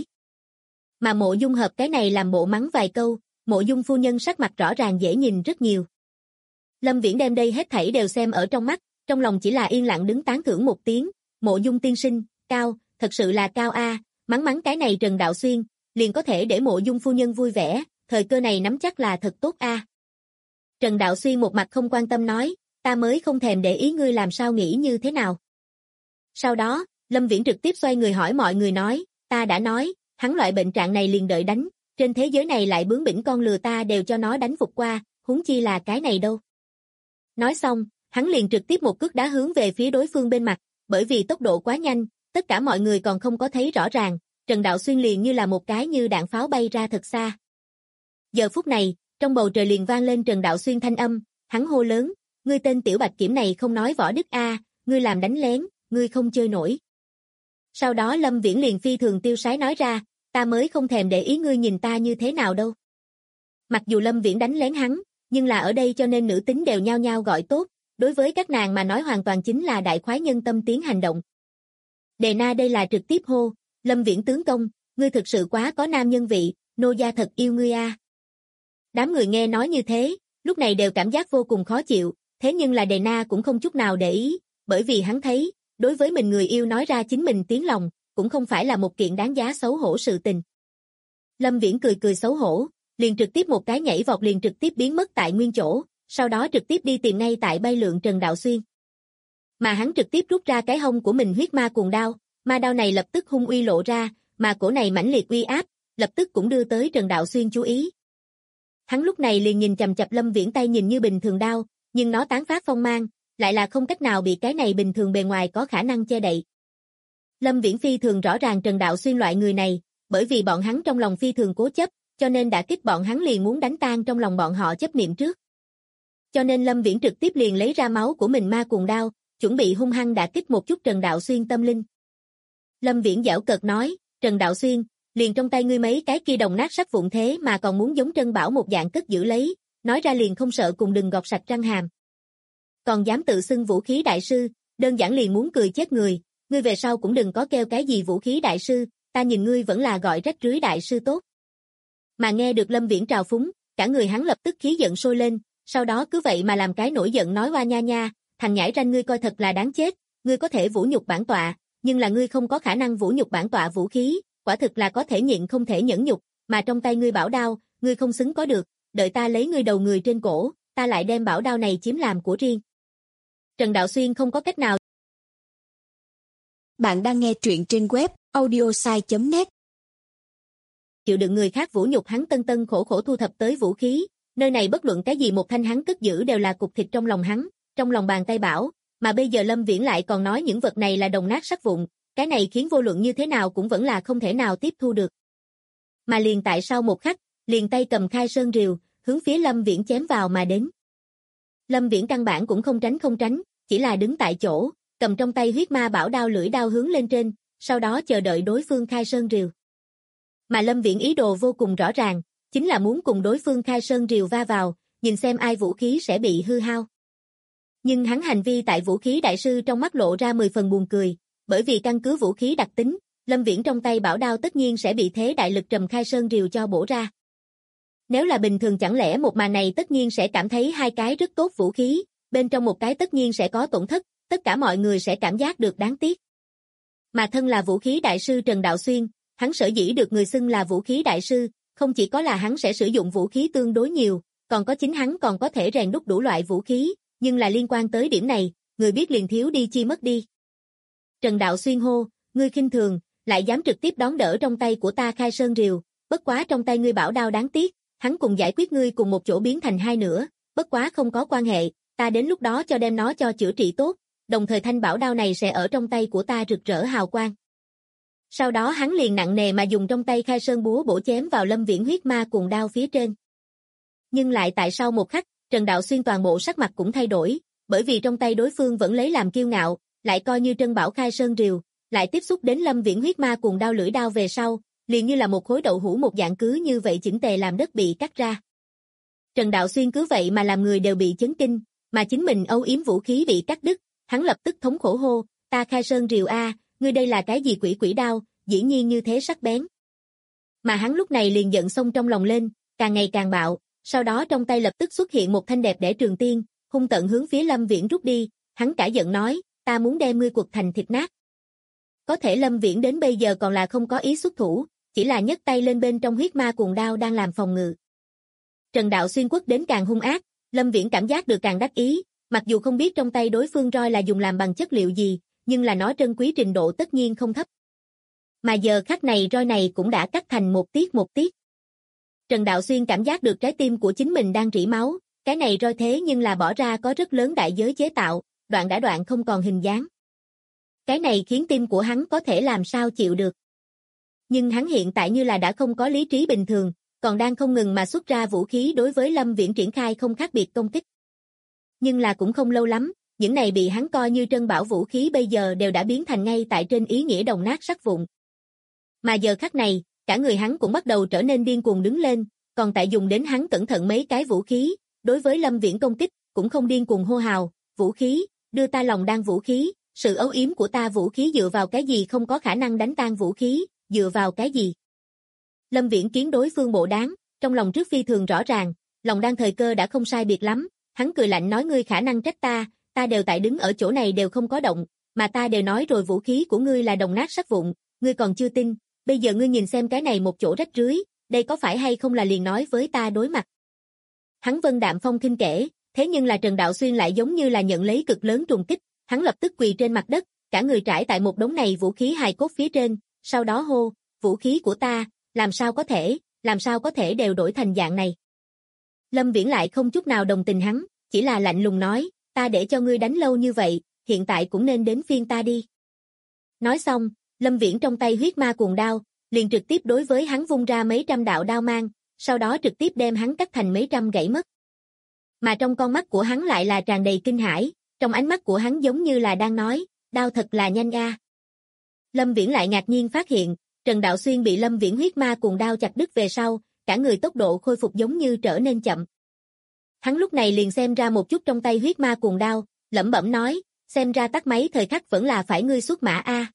Mà Mộ Dung Hợp cái này làm bộ mắng vài câu, Mộ Dung phu nhân sắc mặt rõ ràng dễ nhìn rất nhiều. Lâm Viễn đem đây hết thảy đều xem ở trong mắt, trong lòng chỉ là yên lặng đứng tán thưởng một tiếng, Mộ Dung tiên sinh, cao, thật sự là cao a, mắng mắng cái này Trần Đạo Xuyên, liền có thể để Mộ Dung phu nhân vui vẻ, thời cơ này nắm chắc là thật tốt a. Trần Đạo Xuyên một mặt không quan tâm nói, ta mới không thèm để ý ngươi làm sao nghĩ như thế nào. Sau đó, Lâm Viễn trực tiếp xoay người hỏi mọi người nói, ta đã nói, hắn loại bệnh trạng này liền đợi đánh, trên thế giới này lại bướng bỉnh con lừa ta đều cho nó đánh phục qua, huống chi là cái này đâu. Nói xong, hắn liền trực tiếp một cước đá hướng về phía đối phương bên mặt, bởi vì tốc độ quá nhanh, tất cả mọi người còn không có thấy rõ ràng, Trần Đạo Xuyên liền như là một cái như đạn pháo bay ra thật xa. Giờ phút này, trong bầu trời liền vang lên Trần Đạo Xuyên thanh âm, hắn hô lớn, ngươi tên tiểu bạch kiểm này không nói võ đức a, ngươi làm đánh lén, ngươi không chơi nổi. Sau đó Lâm Viễn liền phi thường tiêu sái nói ra, ta mới không thèm để ý ngươi nhìn ta như thế nào đâu. Mặc dù Lâm Viễn đánh lén hắn, nhưng là ở đây cho nên nữ tính đều nhao nhao gọi tốt, đối với các nàng mà nói hoàn toàn chính là đại khoái nhân tâm tiến hành động. Đề Na đây là trực tiếp hô, Lâm Viễn tướng công, ngươi thực sự quá có nam nhân vị, nô gia thật yêu ngươi a. Đám người nghe nói như thế, lúc này đều cảm giác vô cùng khó chịu, thế nhưng là Đề Na cũng không chút nào để ý, bởi vì hắn thấy, đối với mình người yêu nói ra chính mình tiếng lòng, cũng không phải là một kiện đáng giá xấu hổ sự tình. Lâm Viễn cười cười xấu hổ, liền trực tiếp một cái nhảy vọt liền trực tiếp biến mất tại nguyên chỗ, sau đó trực tiếp đi tìm ngay tại bay lượn Trần Đạo Xuyên. Mà hắn trực tiếp rút ra cái hông của mình huyết ma cuồng đao, ma đao này lập tức hung uy lộ ra, mà cổ này mãnh liệt uy áp, lập tức cũng đưa tới Trần Đạo Xuyên chú ý. Hắn lúc này liền nhìn chằm chằm Lâm Viễn tay nhìn như bình thường đao, nhưng nó tán phát phong mang, lại là không cách nào bị cái này bình thường bề ngoài có khả năng che đậy. Lâm Viễn phi thường rõ ràng Trần Đạo Xuyên loại người này, bởi vì bọn hắn trong lòng phi thường cố chấp, cho nên đã kích bọn hắn liền muốn đánh tan trong lòng bọn họ chấp niệm trước. Cho nên Lâm Viễn trực tiếp liền lấy ra máu của mình ma cuồng đao, chuẩn bị hung hăng đả kích một chút Trần Đạo Xuyên tâm linh. Lâm Viễn giảo cợt nói, Trần Đạo Xuyên, liền trong tay ngươi mấy cái kia đồng nát sắt vụn thế mà còn muốn giống Trân Bảo một dạng cất giữ lấy, nói ra liền không sợ cùng đừng gọt sạch răng hàm. Còn dám tự xưng vũ khí đại sư, đơn giản liền muốn cười chết người, ngươi về sau cũng đừng có kêu cái gì vũ khí đại sư, ta nhìn ngươi vẫn là gọi rách rưới đại sư tốt. Mà nghe được Lâm Viễn trào phúng, cả người hắn lập tức khí giận sôi lên, sau đó cứ vậy mà làm cái nổi giận nói oa nha nha, thằng nhãi ranh ngươi coi thật là đáng chết, ngươi có thể vũ nhục bản tọa, nhưng là ngươi không có khả năng vũ nhục bản tọa vũ khí, quả thực là có thể nhịn không thể nhẫn nhục, mà trong tay ngươi bảo đao, ngươi không xứng có được, đợi ta lấy ngươi đầu người trên cổ, ta lại đem bảo đao này chiếm làm của riêng. Trần Đạo Xuyên không có cách nào. Bạn đang nghe truyện trên web audiosai.net. Chịu đựng người khác vũ nhục hắn tân tân khổ khổ thu thập tới vũ khí, nơi này bất luận cái gì một thanh hắn cất giữ đều là cục thịt trong lòng hắn, trong lòng bàn tay bảo, mà bây giờ Lâm Viễn lại còn nói những vật này là đồng nát sắt vụn, cái này khiến vô luận như thế nào cũng vẫn là không thể nào tiếp thu được. Mà liền tại sau một khắc, liền tay cầm khai sơn rìu, hướng phía Lâm Viễn chém vào mà đến. Lâm Viễn căn bản cũng không tránh, chỉ là đứng tại chỗ, cầm trong tay huyết ma bảo đao lưỡi đao hướng lên trên, sau đó chờ đợi đối phương khai sơn rìu. Mà Lâm Viễn ý đồ vô cùng rõ ràng, chính là muốn cùng đối phương khai sơn rìu va vào, nhìn xem ai vũ khí sẽ bị hư hao. Nhưng hắn hành vi tại vũ khí đại sư trong mắt lộ ra 10 phần buồn cười, bởi vì căn cứ vũ khí đặc tính, Lâm Viễn trong tay bảo đao tất nhiên sẽ bị thế đại lực trầm khai sơn rìu cho bổ ra. Nếu là bình thường chẳng lẽ một màn này tất nhiên sẽ cảm thấy hai cái rất tốt vũ khí, bên trong một cái tất nhiên sẽ có tổn thất, tất cả mọi người sẽ cảm giác được đáng tiếc. Mà thân là vũ khí đại sư Trần Đạo Xuyên, hắn sở dĩ được người xưng là vũ khí đại sư, không chỉ có là hắn sẽ sử dụng vũ khí tương đối nhiều, còn có chính hắn còn có thể rèn đúc đủ loại vũ khí, nhưng là liên quan tới điểm này, người biết liền thiếu đi chi mất đi. Trần Đạo Xuyên hô, ngươi khinh thường, lại dám trực tiếp đón đỡ trong tay của ta khai sơn rìu, bất quá trong tay ngươi bảo đao đáng tiếc, hắn cùng giải quyết ngươi cùng một chỗ biến thành hai nửa, bất quá không có quan hệ, ta đến lúc đó cho đem nó cho chữa trị tốt, đồng thời thanh bảo đao này sẽ ở trong tay của ta rực rỡ hào quang. Sau đó hắn liền nặng nề mà dùng trong tay khai sơn búa bổ chém vào Lâm Viễn huyết ma cuồng đao phía trên. Nhưng lại tại sau một khắc, Trần Đạo Xuyên toàn bộ sắc mặt cũng thay đổi, bởi vì trong tay đối phương vẫn lấy làm kiêu ngạo, lại coi như trân bảo khai sơn rìu, lại tiếp xúc đến Lâm Viễn huyết ma cuồng đao lưỡi đao về sau, liền như là một khối đậu hũ một dạng cứ như vậy chỉnh tề làm đất bị cắt ra. Trần Đạo Xuyên cứ vậy mà làm người đều bị chấn kinh, mà chính mình âu yếm vũ khí bị cắt đứt, hắn lập tức thống khổ hô, ta khai sơn rìu a, ngươi đây là cái gì quỷ đao, dĩ nhiên như thế sắc bén. Mà hắn lúc này liền giận xông trong lòng lên, càng ngày càng bạo, sau đó trong tay lập tức xuất hiện một thanh đẹp đẽ trường tiên, hung tợn hướng phía Lâm Viễn rút đi, hắn cả giận nói, ta muốn đem ngươi quật thành thịt nát. Có thể Lâm Viễn đến bây giờ còn là không có ý xuất thủ, chỉ là nhấc tay lên bên trong huyết ma cuồng đao đang làm phòng ngự. Trần Đạo Xuyên quất đến càng hung ác, Lâm Viễn cảm giác được càng đắc ý, mặc dù không biết trong tay đối phương roi là dùng làm bằng chất liệu gì, nhưng là nó trân quý trình độ tất nhiên không thấp. Mà giờ khắc này roi này cũng đã cắt thành một tiết. Trần Đạo Xuyên cảm giác được trái tim của chính mình đang rỉ máu, cái này roi thế nhưng là bỏ ra có rất lớn đại giới chế tạo, đoạn đã đoạn không còn hình dáng. Cái này khiến tim của hắn có thể làm sao chịu được. Nhưng hắn hiện tại như là đã không có lý trí bình thường, còn đang không ngừng mà xuất ra vũ khí đối với Lâm Viễn triển khai không khác biệt công kích. Nhưng là cũng không lâu lắm, những này bị hắn coi như trân bảo vũ khí bây giờ đều đã biến thành ngay tại trên ý nghĩa đồng nát sắt vụn. Mà giờ khắc này, cả người hắn cũng bắt đầu trở nên điên cuồng đứng lên, còn tại dùng đến hắn cẩn thận mấy cái vũ khí, đối với Lâm Viễn công kích, cũng không điên cuồng hô hào, vũ khí, đưa ta lòng đan vũ khí, sự âu yếm của ta vũ khí dựa vào cái gì không có khả năng đánh tan vũ khí, dựa vào cái gì. Lâm Viễn kiến đối phương bộ đáng, trong lòng trước phi thường rõ ràng, lòng đan thời cơ đã không sai biệt lắm, hắn cười lạnh nói ngươi khả năng trách ta đều tại đứng ở chỗ này đều không có động, mà ta đều nói rồi vũ khí của ngươi là đồng nát sắt vụn, ngươi còn chưa tin, bây giờ ngươi nhìn xem cái này một chỗ rách rưới, đây có phải hay không là liền nói với ta đối mặt. Hắn vân đạm phong khinh kể, thế nhưng là Trần Đạo Xuyên lại giống như là nhận lấy cực lớn trùng kích, hắn lập tức quỳ trên mặt đất, cả người trải tại một đống này vũ khí hài cốt phía trên, sau đó hô, vũ khí của ta, làm sao có thể đều đổi thành dạng này. Lâm Viễn lại không chút nào đồng tình hắn, chỉ là lạnh lùng nói, ta để cho ngươi đánh lâu như vậy, hiện tại cũng nên đến phiên ta đi. Nói xong, Lâm Viễn trong tay huyết ma cuồng đao, liền trực tiếp đối với hắn vung ra mấy trăm đạo đao mang, sau đó trực tiếp đem hắn cắt thành mấy trăm gãy mất. Mà trong con mắt của hắn lại là tràn đầy kinh hãi, trong ánh mắt của hắn giống như là đang nói, đao thật là nhanh a. Lâm Viễn lại ngạc nhiên phát hiện, Trần Đạo Xuyên bị Lâm Viễn huyết ma cuồng đao chặt đứt về sau, cả người tốc độ khôi phục giống như trở nên chậm. Hắn lúc này liền xem ra một chút trong tay huyết ma cuồng đao, lẩm bẩm nói, xem ra tắt máy thời khắc vẫn là phải ngươi xuất mã a.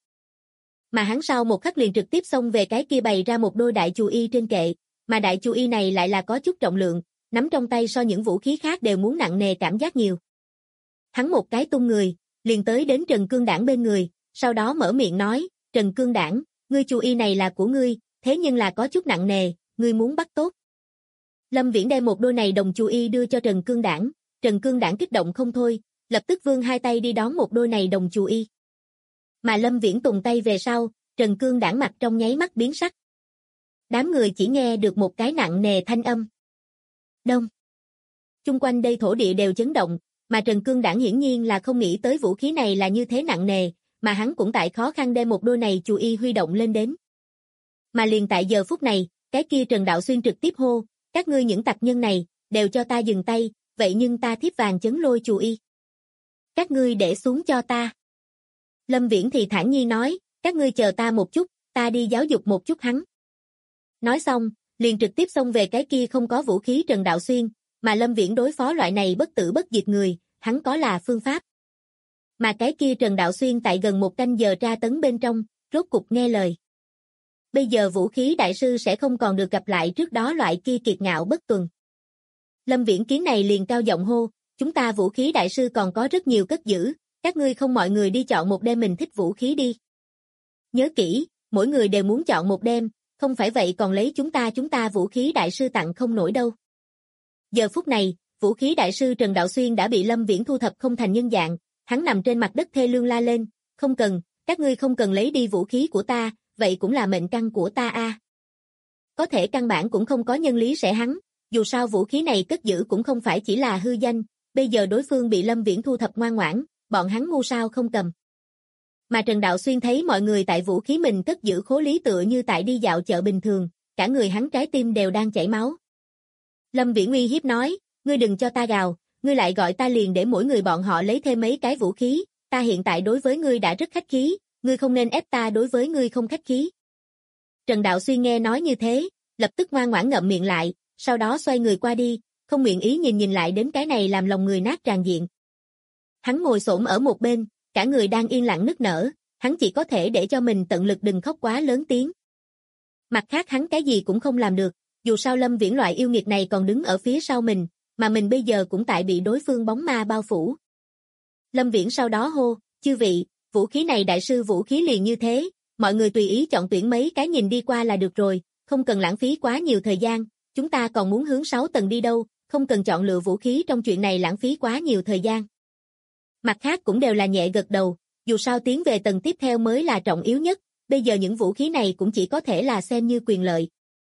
Mà hắn sau một khắc liền trực tiếp xông về cái kia bày ra một đôi đại chù y trên kệ, mà đại chù y này lại là có chút trọng lượng, nắm trong tay so những vũ khí khác đều muốn nặng nề cảm giác nhiều. Hắn một cái tung người, liền tới đến Trần Cương Đảng bên người, sau đó mở miệng nói, Trần Cương Đảng, ngươi chù y này là của ngươi, thế nhưng là có chút nặng nề, ngươi muốn bắt tốt. Lâm Viễn đem một đôi này đồng chù y đưa cho Trần Cương Đảng kích động không thôi, lập tức vươn hai tay đi đón một đôi này đồng chù y. Mà Lâm Viễn tùng tay về sau, Trần Cương Đảng mặt trong nháy mắt biến sắc. Đám người chỉ nghe được một cái nặng nề thanh âm. Đông. Chung quanh đây thổ địa đều chấn động, mà Trần Cương Đảng hiển nhiên là không nghĩ tới vũ khí này là như thế nặng nề, mà hắn cũng tại khó khăn đem một đôi này chù y huy động lên đến. Mà liền tại giờ phút này, cái kia Trần Đạo Xuyên trực tiếp hô, các ngươi những tặc nhân này, đều cho ta dừng tay, vậy nhưng ta thiếp vàng chấn lôi chù y. Các ngươi để xuống cho ta. Lâm Viễn thì thản nhiên nói, các ngươi chờ ta một chút, ta đi giáo dục một chút hắn. Nói xong, liền trực tiếp xông về cái kia không có vũ khí Trần Đạo Xuyên, mà Lâm Viễn đối phó loại này bất tử bất diệt người, hắn có là phương pháp. Mà cái kia Trần Đạo Xuyên tại gần một canh giờ tra tấn bên trong, rốt cục nghe lời. Bây giờ vũ khí đại sư sẽ không còn được gặp lại trước đó loại kia kiệt ngạo bất tuần. Lâm Viễn kiến này liền cao giọng hô, chúng ta vũ khí đại sư còn có rất nhiều cất giữ, các ngươi không mọi người đi chọn một đêm mình thích vũ khí đi. Nhớ kỹ, mỗi người đều muốn chọn một đêm, không phải vậy còn lấy chúng ta vũ khí đại sư tặng không nổi đâu. Giờ phút này, vũ khí đại sư Trần Đạo Xuyên đã bị Lâm Viễn thu thập không thành nhân dạng, hắn nằm trên mặt đất thê lương la lên, không cần, các ngươi không cần lấy đi vũ khí của ta, vậy cũng là mệnh căn của ta a. Có thể căn bản cũng không có nhân lý sẽ hắn, dù sao vũ khí này cất giữ cũng không phải chỉ là hư danh, bây giờ đối phương bị Lâm Viễn thu thập ngoan ngoãn, bọn hắn ngu sao không cầm. Mà Trần Đạo Xuyên thấy mọi người tại vũ khí mình cất giữ khố lý tựa như tại đi dạo chợ bình thường, cả người hắn trái tim đều đang chảy máu. Lâm Viễn uy hiếp nói, ngươi đừng cho ta gào, ngươi lại gọi ta liền để mỗi người bọn họ lấy thêm mấy cái vũ khí, ta hiện tại đối với ngươi đã rất khách khí, ngươi không nên ép ta đối với ngươi không khách khí. Trần Đạo Xuyên nghe nói như thế, lập tức ngoan ngoãn ngậm miệng lại, sau đó xoay người qua đi, không nguyện ý nhìn lại đến cái này làm lòng người nát tràn diện. Hắn ngồi xổm ở một bên, cả người đang yên lặng nức nở, hắn chỉ có thể để cho mình tận lực đừng khóc quá lớn tiếng. Mặt khác hắn cái gì cũng không làm được, dù sao Lâm Viễn loại yêu nghiệt này còn đứng ở phía sau mình, mà mình bây giờ cũng tại bị đối phương bóng ma bao phủ. Lâm Viễn sau đó hô, chư vị, vũ khí này đại sư vũ khí liền như thế, mọi người tùy ý chọn tuyển mấy cái nhìn đi qua là được rồi, không cần lãng phí quá nhiều thời gian, chúng ta còn muốn hướng 6 tầng đi đâu, không cần chọn lựa vũ khí trong chuyện này lãng phí quá nhiều thời gian. Mặt khác cũng đều là nhẹ gật đầu, dù sao tiến về tầng tiếp theo mới là trọng yếu nhất, bây giờ những vũ khí này cũng chỉ có thể là xem như quyền lợi.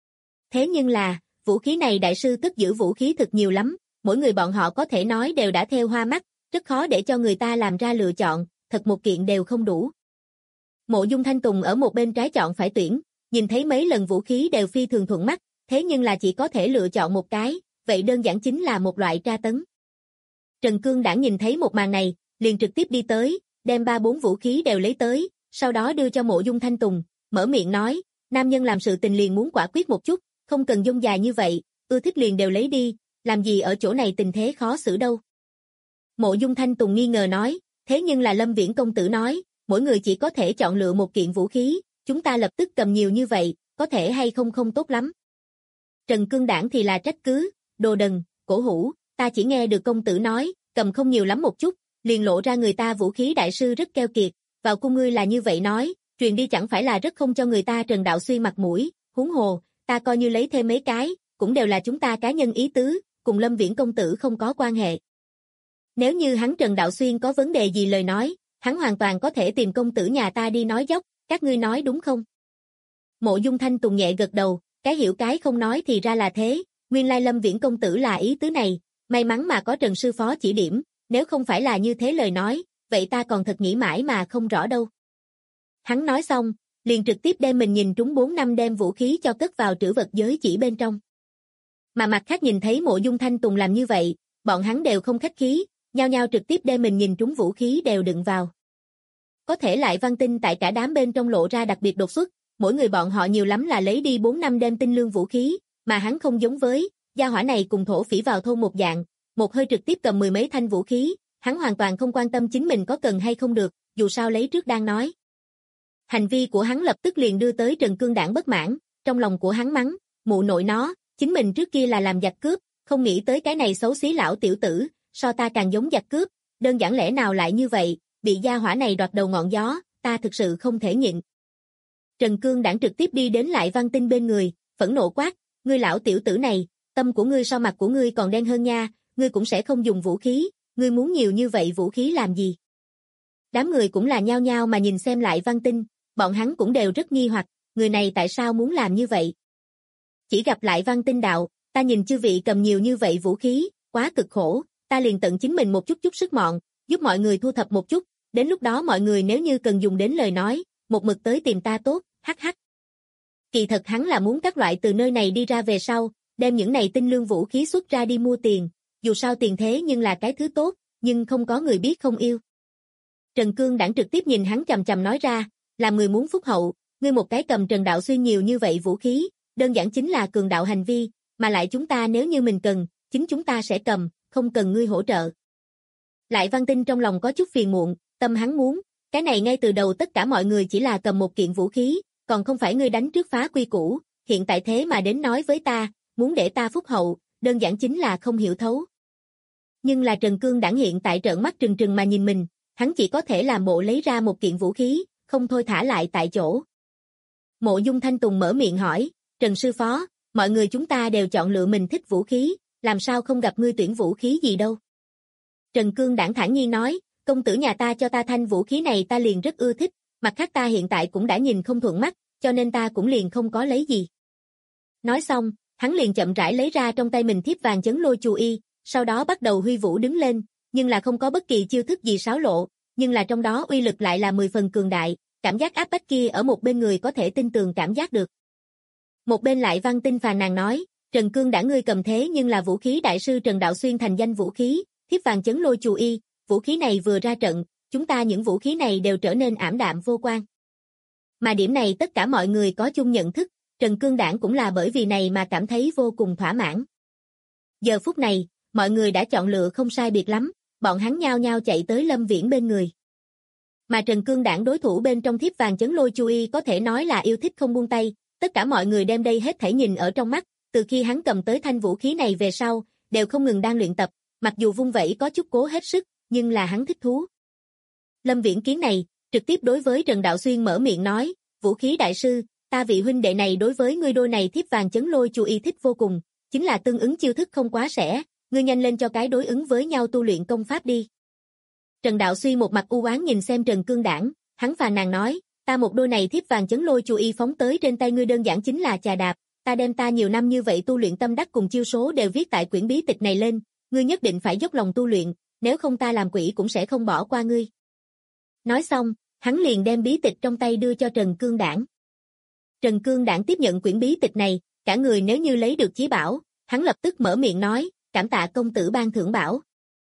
Thế nhưng là, vũ khí này đại sư cất giữ vũ khí thực nhiều lắm, mỗi người bọn họ có thể nói đều đã theo hoa mắt, rất khó để cho người ta làm ra lựa chọn, thật một kiện đều không đủ. Mộ Dung Thanh Tùng ở một bên trái chọn phải tuyển, nhìn thấy mấy lần vũ khí đều phi thường thuận mắt, thế nhưng là chỉ có thể lựa chọn một cái, vậy đơn giản chính là một loại tra tấn. Trần Cương Đảng nhìn thấy một màn này, liền trực tiếp đi tới, đem 3-4 vũ khí đều lấy tới, sau đó đưa cho Mộ Dung Thanh Tùng, mở miệng nói, nam nhân làm sự tình liền muốn quả quyết một chút, không cần dông dài như vậy, ưa thích liền đều lấy đi, làm gì ở chỗ này tình thế khó xử đâu. Mộ Dung Thanh Tùng nghi ngờ nói, thế nhưng là Lâm Viễn công tử nói, mỗi người chỉ có thể chọn lựa một kiện vũ khí, chúng ta lập tức cầm nhiều như vậy, có thể hay không không tốt lắm. Trần Cương Đảng thì là trách cứ, đồ đần, cổ hủ, ta chỉ nghe được công tử nói, cầm không nhiều lắm một chút, liền lộ ra người ta vũ khí đại sư rất keo kiệt, vào cung ngươi là như vậy nói, truyền đi chẳng phải là rất không cho người ta Trần Đạo Xuyên mặt mũi, huống hồ, ta coi như lấy thêm mấy cái, cũng đều là chúng ta cá nhân ý tứ, cùng Lâm Viễn công tử không có quan hệ. Nếu như hắn Trần Đạo Xuyên có vấn đề gì lời nói, hắn hoàn toàn có thể tìm công tử nhà ta đi nói dốc, các ngươi nói đúng không? Mộ Dung Thanh Tùng nhẹ gật đầu, cái hiểu cái không nói thì ra là thế, nguyên lai Lâm Viễn công tử là ý tứ này, may mắn mà có Trần sư phó chỉ điểm, nếu không phải là như thế lời nói, vậy ta còn thật nghĩ mãi mà không rõ đâu. Hắn nói xong, liền trực tiếp đem mình nhìn trúng 4 năm đem vũ khí cho cất vào trữ vật giới chỉ bên trong. Mà mặt khác nhìn thấy Mộ Dung Thanh Tùng làm như vậy, bọn hắn đều không khách khí, nhao nhao trực tiếp đem mình nhìn trúng vũ khí đều đựng vào. Có thể lại Văn Tinh tại cả đám bên trong lộ ra đặc biệt đột xuất, mỗi người bọn họ nhiều lắm là lấy đi 4 năm đem tinh lương vũ khí, mà hắn không giống với, gia hỏa này cùng thổ phỉ vào thôn một dạng, một hơi trực tiếp cầm 10 mấy thanh vũ khí, hắn hoàn toàn không quan tâm chính mình có cần hay không được, dù sao lấy trước đang nói. Hành vi của hắn lập tức liền đưa tới Trần Cương Đảng bất mãn, trong lòng của hắn mắng, mụ nội nó, chính mình trước kia là làm giặc cướp, không nghĩ tới cái này xấu xí lão tiểu tử, so ta càng giống giặc cướp, đơn giản lẽ nào lại như vậy, bị gia hỏa này đoạt đầu ngọn gió, ta thực sự không thể nhịn. Trần Cương Đảng trực tiếp đi đến lại Văn Tinh bên người, phẫn nộ quát, ngươi lão tiểu tử này, tâm của ngươi so mặt của ngươi còn đen hơn nha, ngươi cũng sẽ không dùng vũ khí, ngươi muốn nhiều như vậy vũ khí làm gì? Đám người cũng là nhao nhao mà nhìn xem lại Văn Tinh, bọn hắn cũng đều rất nghi hoặc, người này tại sao muốn làm như vậy? Chỉ gặp lại Văn Tinh đạo, ta nhìn chư vị cầm nhiều như vậy vũ khí, quá cực khổ, ta liền tận chính mình một chút sức mọn, giúp mọi người thu thập một chút, đến lúc đó mọi người nếu như cần dùng đến lời nói, một mực tới tìm ta tốt, hắc hắc. Kỳ thật hắn là muốn các loại từ nơi này đi ra về sau, đem những này tinh lương vũ khí xuất ra đi mua tiền, dù sao tiền thế nhưng là cái thứ tốt, nhưng không có người biết không yêu. Trần Cương Đảng trực tiếp nhìn hắn chằm chằm nói ra, làm người muốn phúc hậu, ngươi một cái cầm Trần Đạo Xuyên nhiều như vậy vũ khí, đơn giản chính là cường đạo hành vi, mà lại chúng ta nếu như mình cần, chính chúng ta sẽ cầm, không cần ngươi hỗ trợ. Lại Văn Tinh trong lòng có chút phiền muộn, tâm hắn muốn, cái này ngay từ đầu tất cả mọi người chỉ là cầm một kiện vũ khí, còn không phải ngươi đánh trước phá quy củ, hiện tại thế mà đến nói với ta, muốn để ta phúc hậu, đơn giản chính là không hiểu thấu. Nhưng là Trần Cương Đảng hiện tại trợn mắt trừng trừng mà nhìn mình, hắn chỉ có thể làm bộ lấy ra một kiện vũ khí, không thôi thả lại tại chỗ. Mộ Dung Thanh Tùng mở miệng hỏi, Trần sư phó, mọi người chúng ta đều chọn lựa mình thích vũ khí, làm sao không gặp ngươi tuyển vũ khí gì đâu. Trần Cương Đảng thản nhiên nói, công tử nhà ta cho ta thanh vũ khí này ta liền rất ưa thích, mặt khác ta hiện tại cũng đã nhìn không thuận mắt, cho nên ta cũng liền không có lấy gì. Nói xong, hắn liền chậm rãi lấy ra trong tay mình thiếp vàng chấn lôi chù y, sau đó bắt đầu huy vũ đứng lên, nhưng là không có bất kỳ chiêu thức gì xáo lộ, nhưng là trong đó uy lực lại là 10 phần cường đại, cảm giác áp bách kia ở một bên người có thể tin tường cảm giác được. Một bên lại Văn Tinh phàn nàn nói, Trần Cương đã ngươi cầm thế nhưng là vũ khí đại sư Trần Đạo Xuyên thành danh vũ khí, thiếp vàng chấn lôi chù y, vũ khí này vừa ra trận, chúng ta những vũ khí này đều trở nên ảm đạm vô quan. Mà điểm này tất cả mọi người có chung nhận thức, Trần Cương Đảng cũng là bởi vì này mà cảm thấy vô cùng thỏa mãn. Giờ phút này, mọi người đã chọn lựa không sai biệt lắm, bọn hắn nhao nhao chạy tới Lâm Viễn bên người. Mà Trần Cương Đảng đối thủ bên trong thiếp vàng chấn lôi Chu Y có thể nói là yêu thích không buông tay, tất cả mọi người đem đây hết thảy nhìn ở trong mắt, từ khi hắn cầm tới thanh vũ khí này về sau, đều không ngừng đang luyện tập, mặc dù vung vẩy có chút cố hết sức, nhưng là hắn thích thú. Lâm Viễn kiến này, trực tiếp đối với Trần Đạo Xuyên mở miệng nói, vũ khí đại sư, ta vị huynh đệ này đối với ngươi đôi này thiếp vàng chấn lôi Chu Y thích vô cùng, chính là tương ứng chiêu thức không quá rẻ, ngươi nhanh lên cho cái đối ứng với nhau tu luyện công pháp đi. Trần Đạo Xuyên một mặt u oán nhìn xem Trần Cương Đảng, hắn phàn nàn nói, ta một đôi này thiếp vàng chấn lôi Chu Y phóng tới trên tay ngươi đơn giản chính là chà đạp, ta đem ta nhiều năm như vậy tu luyện tâm đắc cùng chiêu số đều viết tại quyển bí tịch này lên, ngươi nhất định phải dốc lòng tu luyện, nếu không ta làm quỷ cũng sẽ không bỏ qua ngươi. Nói xong, hắn liền đem bí tịch trong tay đưa cho Trần Cương Đảng. Trần Cương Đảng tiếp nhận quyển bí tịch này, cả người nếu như lấy được chí bảo, hắn lập tức mở miệng nói, cảm tạ công tử ban thưởng bảo.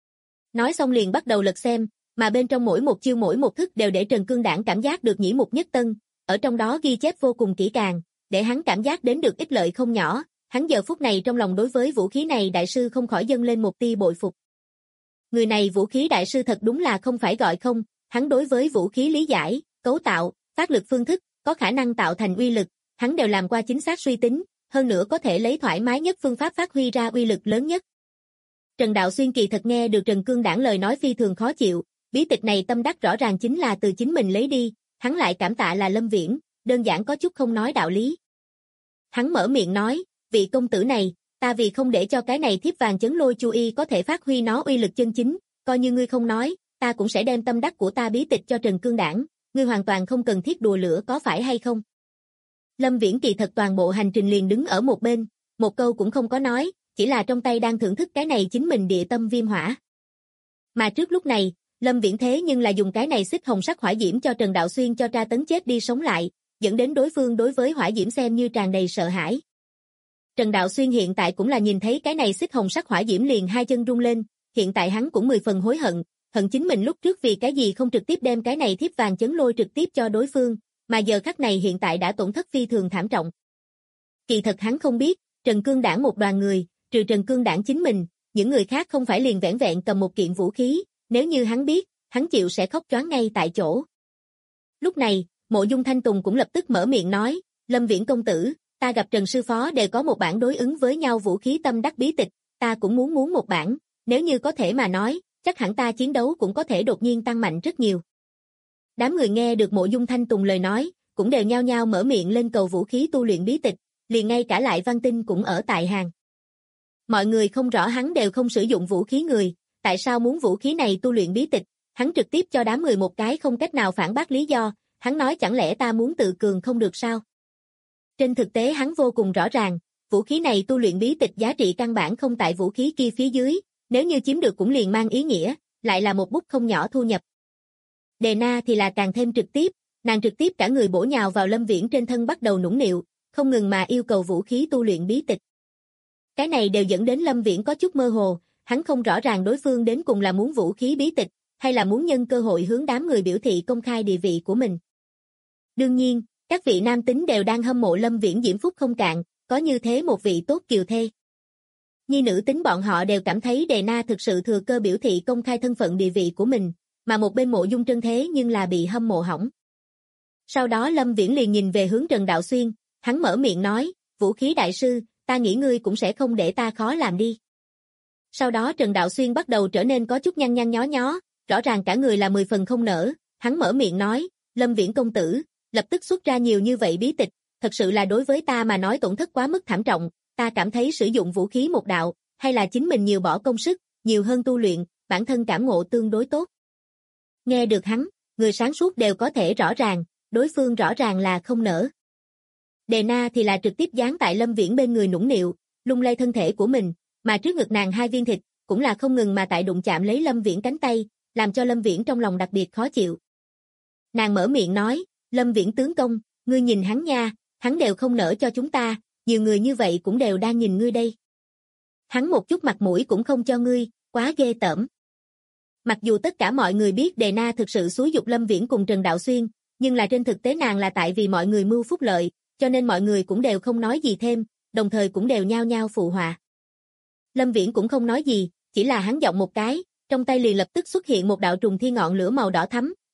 Nói xong liền bắt đầu lật xem, mà bên trong mỗi một chiêu mỗi một thức đều để Trần Cương Đảng cảm giác được nhĩ mục nhất tân, ở trong đó ghi chép vô cùng kỹ càng, để hắn cảm giác đến được ích lợi không nhỏ, hắn giờ phút này trong lòng đối với vũ khí này đại sư không khỏi dâng lên một tia bội phục. Người này vũ khí đại sư thật đúng là không phải gọi không, hắn đối với vũ khí lý giải, cấu tạo, phát lực phương thức, có khả năng tạo thành uy lực, hắn đều làm qua chính xác suy tính, hơn nữa có thể lấy thoải mái nhất phương pháp phát huy ra uy lực lớn nhất. Trần Đạo Xuyên kỳ thật nghe được Trần Cương Đảng lời nói phi thường khó chịu, bí tịch này tâm đắc rõ ràng chính là từ chính mình lấy đi, hắn lại cảm tạ là Lâm Viễn, đơn giản có chút không nói đạo lý. Hắn mở miệng nói, vị công tử này, ta vì không để cho cái này thiếp vàng chấn lôi Chu Y có thể phát huy nó uy lực chân chính, coi như ngươi không nói, ta cũng sẽ đem tâm đắc của ta bí tịch cho Trần Cương Đảng, ngươi hoàn toàn không cần thiết đùa lửa có phải hay không? Lâm Viễn kỳ thật toàn bộ hành trình liền đứng ở một bên, một câu cũng không có nói, chỉ là trong tay đang thưởng thức cái này chính mình địa tâm viêm hỏa. Mà trước lúc này, Lâm Viễn thế nhưng là dùng cái này xích hồng sắc hỏa diễm cho Trần Đạo Xuyên cho tra tấn chết đi sống lại, dẫn đến đối phương đối với hỏa diễm xem như tràn đầy sợ hãi. Trần Đạo Xuyên hiện tại cũng là nhìn thấy cái này xích hồng sắc hỏa diễm liền hai chân rung lên, hiện tại hắn cũng 10 phần hối hận, hận chính mình lúc trước vì cái gì không trực tiếp đem cái này thiếp vàng chấn lôi trực tiếp cho đối phương, mà giờ khắc này hiện tại đã tổn thất phi thường thảm trọng. Kỳ thật hắn không biết, Trần Cương Đảng một đoàn người, trừ Trần Cương Đảng chính mình, những người khác không phải liền vẻn vẹn cầm một kiện vũ khí, nếu như hắn biết, hắn chịu sẽ khóc choáng ngay tại chỗ. Lúc này, Mộ Dung Thanh Tùng cũng lập tức mở miệng nói, Lâm Viễn công tử, ta gặp Trần sư phó đều có một bản đối ứng với nhau vũ khí tâm đắc bí tịch, ta cũng muốn một bản, nếu như có thể mà nói, chắc hẳn ta chiến đấu cũng có thể đột nhiên tăng mạnh rất nhiều. Đám người nghe được Mộ Dung Thanh Tùng lời nói, cũng đều nhao nhao mở miệng lên cầu vũ khí tu luyện bí tịch, liền ngay cả Lại Văn Tinh cũng ở tại hàng. Mọi người không rõ hắn đều không sử dụng vũ khí người, tại sao muốn vũ khí này tu luyện bí tịch, hắn trực tiếp cho đám người một cái không cách nào phản bác lý do, hắn nói chẳng lẽ ta muốn tự cường không được sao? Trên thực tế hắn vô cùng rõ ràng, vũ khí này tu luyện bí tịch giá trị căn bản không tại vũ khí kia phía dưới, nếu như chiếm được cũng liền mang ý nghĩa, lại là một bút không nhỏ thu nhập. Đề Na thì là càng thêm trực tiếp, nàng trực tiếp cả người bổ nhào vào Lâm Viễn trên thân bắt đầu nũng nịu, không ngừng mà yêu cầu vũ khí tu luyện bí tịch. Cái này đều dẫn đến Lâm Viễn có chút mơ hồ, hắn không rõ ràng đối phương đến cùng là muốn vũ khí bí tịch, hay là muốn nhân cơ hội hướng đám người biểu thị công khai địa vị của mình. Đương nhiên, các vị nam tính đều đang hâm mộ Lâm Viễn diễm phúc không cạn, có như thế một vị tốt kiều thê. Nhi nữ tính bọn họ đều cảm thấy Đề Na thực sự thừa cơ biểu thị công khai thân phận địa vị của mình, mà một bên Mộ Dung Trân thế nhưng là bị hâm mộ hỏng. Sau đó Lâm Viễn liền nhìn về hướng Trần Đạo Xuyên, hắn mở miệng nói, vũ khí đại sư, ta nghĩ ngươi cũng sẽ không để ta khó làm đi. Sau đó Trần Đạo Xuyên bắt đầu trở nên có chút nhăn nhăn nhó nhó, rõ ràng cả người là 10 phần không nỡ, hắn mở miệng nói, Lâm Viễn công tử, lập tức xuất ra nhiều như vậy bí tịch, thật sự là đối với ta mà nói tổn thất quá mức thảm trọng, ta cảm thấy sử dụng vũ khí một đạo, hay là chính mình nhiều bỏ công sức, nhiều hơn tu luyện, bản thân cảm ngộ tương đối tốt. Nghe được hắn, người sáng suốt đều có thể rõ ràng, đối phương rõ ràng là không nỡ. Đề Na thì là trực tiếp dán tại Lâm Viễn bên người nũng nịu, lung lay thân thể của mình, mà trước ngực nàng hai viên thịt, cũng là không ngừng mà tại đụng chạm lấy Lâm Viễn cánh tay, làm cho Lâm Viễn trong lòng đặc biệt khó chịu. Nàng mở miệng nói, Lâm Viễn tướng công, ngươi nhìn hắn nha, hắn đều không nỡ cho chúng ta, nhiều người như vậy cũng đều đang nhìn ngươi đây. Hắn một chút mặt mũi cũng không cho ngươi, quá ghê tởm. Mặc dù tất cả mọi người biết Đề Na thực sự xúi giục Lâm Viễn cùng Trần Đạo Xuyên, nhưng là trên thực tế nàng là tại vì mọi người mưu phúc lợi, cho nên mọi người cũng đều không nói gì thêm, đồng thời cũng đều nhao nhao phụ họa. Lâm Viễn cũng không nói gì, chỉ là hắn giọng một cái, trong tay liền lập tức xuất hiện một đạo trùng thiên ngọn lửa màu đỏ thắm,